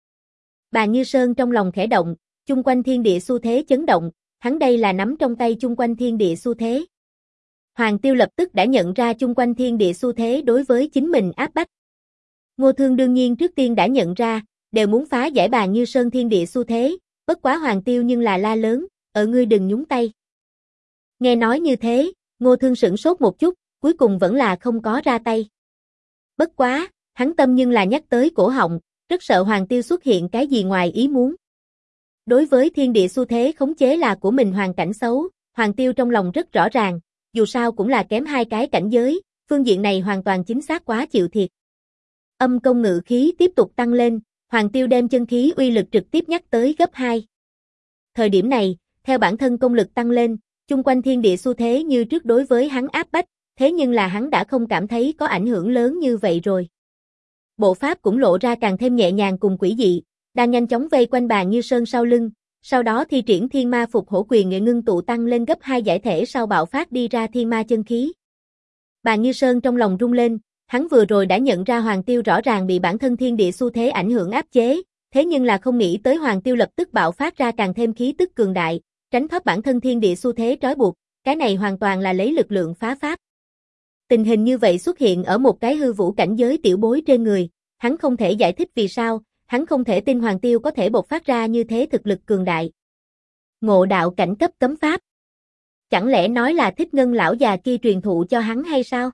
Bà Như Sơn trong lòng khẽ động, chung quanh thiên địa xu thế chấn động, hắn đây là nắm trong tay chung quanh thiên địa xu thế. Hoàng Tiêu lập tức đã nhận ra chung quanh thiên địa xu thế đối với chính mình áp bách. Ngô Thương đương nhiên trước tiên đã nhận ra, đều muốn phá giải bà Như Sơn thiên địa xu thế, bất quá Hoàng Tiêu nhưng là la lớn, ngươi đừng nhúng tay. Nghe nói như thế, Ngô Thương sửng sốt một chút, cuối cùng vẫn là không có ra tay. Bất quá, hắn tâm nhưng là nhắc tới cổ họng, rất sợ Hoàng Tiêu xuất hiện cái gì ngoài ý muốn. Đối với thiên địa xu thế khống chế là của mình hoàn cảnh xấu, Hoàng Tiêu trong lòng rất rõ ràng, dù sao cũng là kém hai cái cảnh giới, phương diện này hoàn toàn chính xác quá chịu thiệt. Âm công ngự khí tiếp tục tăng lên, Hoàng Tiêu đem chân khí uy lực trực tiếp nhắc tới gấp 2. Thời điểm này, theo bản thân công lực tăng lên, chung quanh thiên địa xu thế như trước đối với hắn áp bách, thế nhưng là hắn đã không cảm thấy có ảnh hưởng lớn như vậy rồi. Bộ pháp cũng lộ ra càng thêm nhẹ nhàng cùng quỷ dị, đang nhanh chóng vây quanh bà Như Sơn sau lưng, Sau đó thi triển thiên ma phục hổ quyền nghệ ngưng tụ tăng lên gấp 2 giải thể sau bạo phát đi ra thiên ma chân khí. Bàn Như Sơn trong lòng rung lên, hắn vừa rồi đã nhận ra Hoàng Tiêu rõ ràng bị bản thân thiên địa xu thế ảnh hưởng áp chế, thế nhưng là không nghĩ tới Hoàng Tiêu lập tức bạo phát ra càng thêm khí tức cường đại, tránh thoát bản thân thiên địa xu thế trói buộc, cái này hoàn toàn là lấy lực lượng phá pháp. Tình hình như vậy xuất hiện ở một cái hư vũ cảnh giới tiểu bối trên người, hắn không thể giải thích vì sao, hắn không thể tin Hoàng Tiêu có thể bộc phát ra như thế thực lực cường đại. Ngộ đạo cảnh cấp cấm pháp. Chẳng lẽ nói là Thích Ngân lão già kia truyền thụ cho hắn hay sao?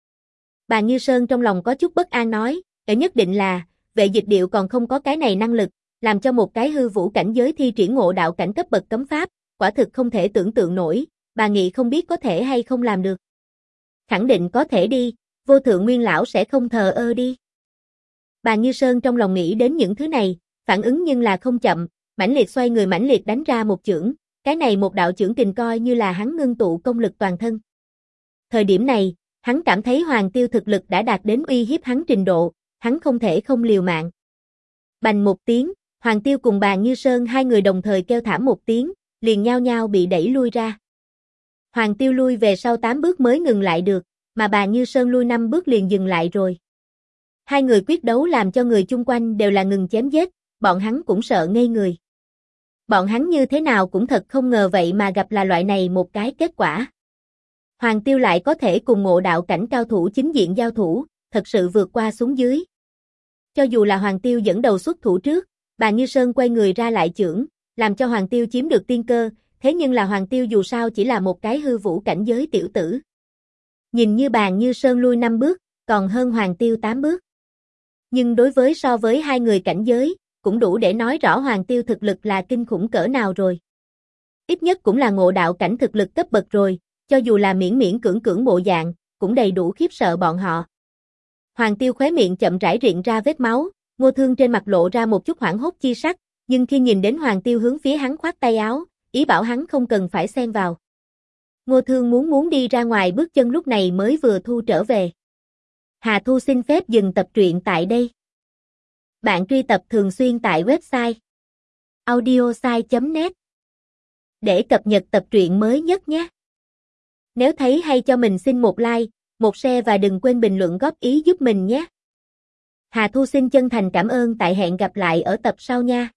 Bàn Như Sơn trong lòng có chút bất an nói, nhất định là, Vệ Dịch Điệu còn không có cái này năng lực, làm cho một cái hư vũ cảnh giới thi triển ngộ đạo cảnh cấp bậc cấm pháp, quả thực không thể tưởng tượng nổi, bà nghĩ không biết có thể hay không làm được. Khẳng định có thể đi, Vô Thượng Nguyên lão sẽ không thờ ơ đi. Bàn Như Sơn trong lòng nghĩ đến những thứ này, phản ứng nhưng là không chậm, mãnh liệt xoay người mãnh liệt đánh ra một chưởng, cái này một đạo chưởng kình coi như là hắn ngưng tụ công lực toàn thân. Thời điểm này, hắn cảm thấy Hoàng Tiêu thực lực đã đạt đến uy hiếp hắn trình độ, hắn không thể không liều mạng. Bành một tiếng, Hoàng Tiêu cùng Bàn Như Sơn hai người đồng thời kêu thảm một tiếng, liền nhao nhao bị đẩy lui ra. Hoàng Tiêu lui về sau 8 bước mới ngừng lại được, mà Bàn Như Sơn lui 5 bước liền dừng lại rồi. Hai người quyết đấu làm cho người chung quanh đều là ngừng chém giết, bọn hắn cũng sợ ngây người. Bọn hắn như thế nào cũng thật không ngờ vậy mà gặp là loại này một cái kết quả. Hoàng Tiêu lại có thể cùng ngộ đạo cảnh cao thủ chính diện giao thủ, thật sự vượt qua xuống dưới. Cho dù là Hoàng Tiêu dẫn đầu xuất thủ trước, Bàn Như Sơn quay người ra lại chưởng, làm cho Hoàng Tiêu chiếm được tiên cơ, thế nhưng là Hoàng Tiêu dù sao chỉ là một cái hư vũ cảnh giới tiểu tử. Nhìn như Bàn Như Sơn lui 5 bước, còn hơn Hoàng Tiêu 8 bước. Nhưng đối với so với hai người cảnh giới, cũng đủ để nói rõ Hoàng Tiêu thực lực là kinh khủng cỡ nào rồi. Ít nhất cũng là ngộ đạo cảnh thực lực cấp bậc rồi, cho dù là miễn miễn cưỡng cưỡng bộ dạng, cũng đầy đủ khiếp sợ bọn họ. Hoàng Tiêu khóe miệng chậm rãi rịn ra vết máu, Ngô Thương trên mặt lộ ra một chút hoảng hốt chi sắc, nhưng khi nhìn đến Hoàng Tiêu hướng phía hắn khoát tay áo, ý bảo hắn không cần phải xen vào. Ngô Thương muốn đi ra ngoài bước chân lúc này mới vừa thu trở về. Hà Thu xin phép dừng tập truyện tại đây. Bạn truy tập thường xuyên tại website audiosai.net để cập nhật tập truyện mới nhất nhé. Nếu thấy hay cho mình xin một like, một share và đừng quên bình luận góp ý giúp mình nhé. Hà Thu xin chân thành cảm ơn tại hẹn gặp lại ở tập sau nha.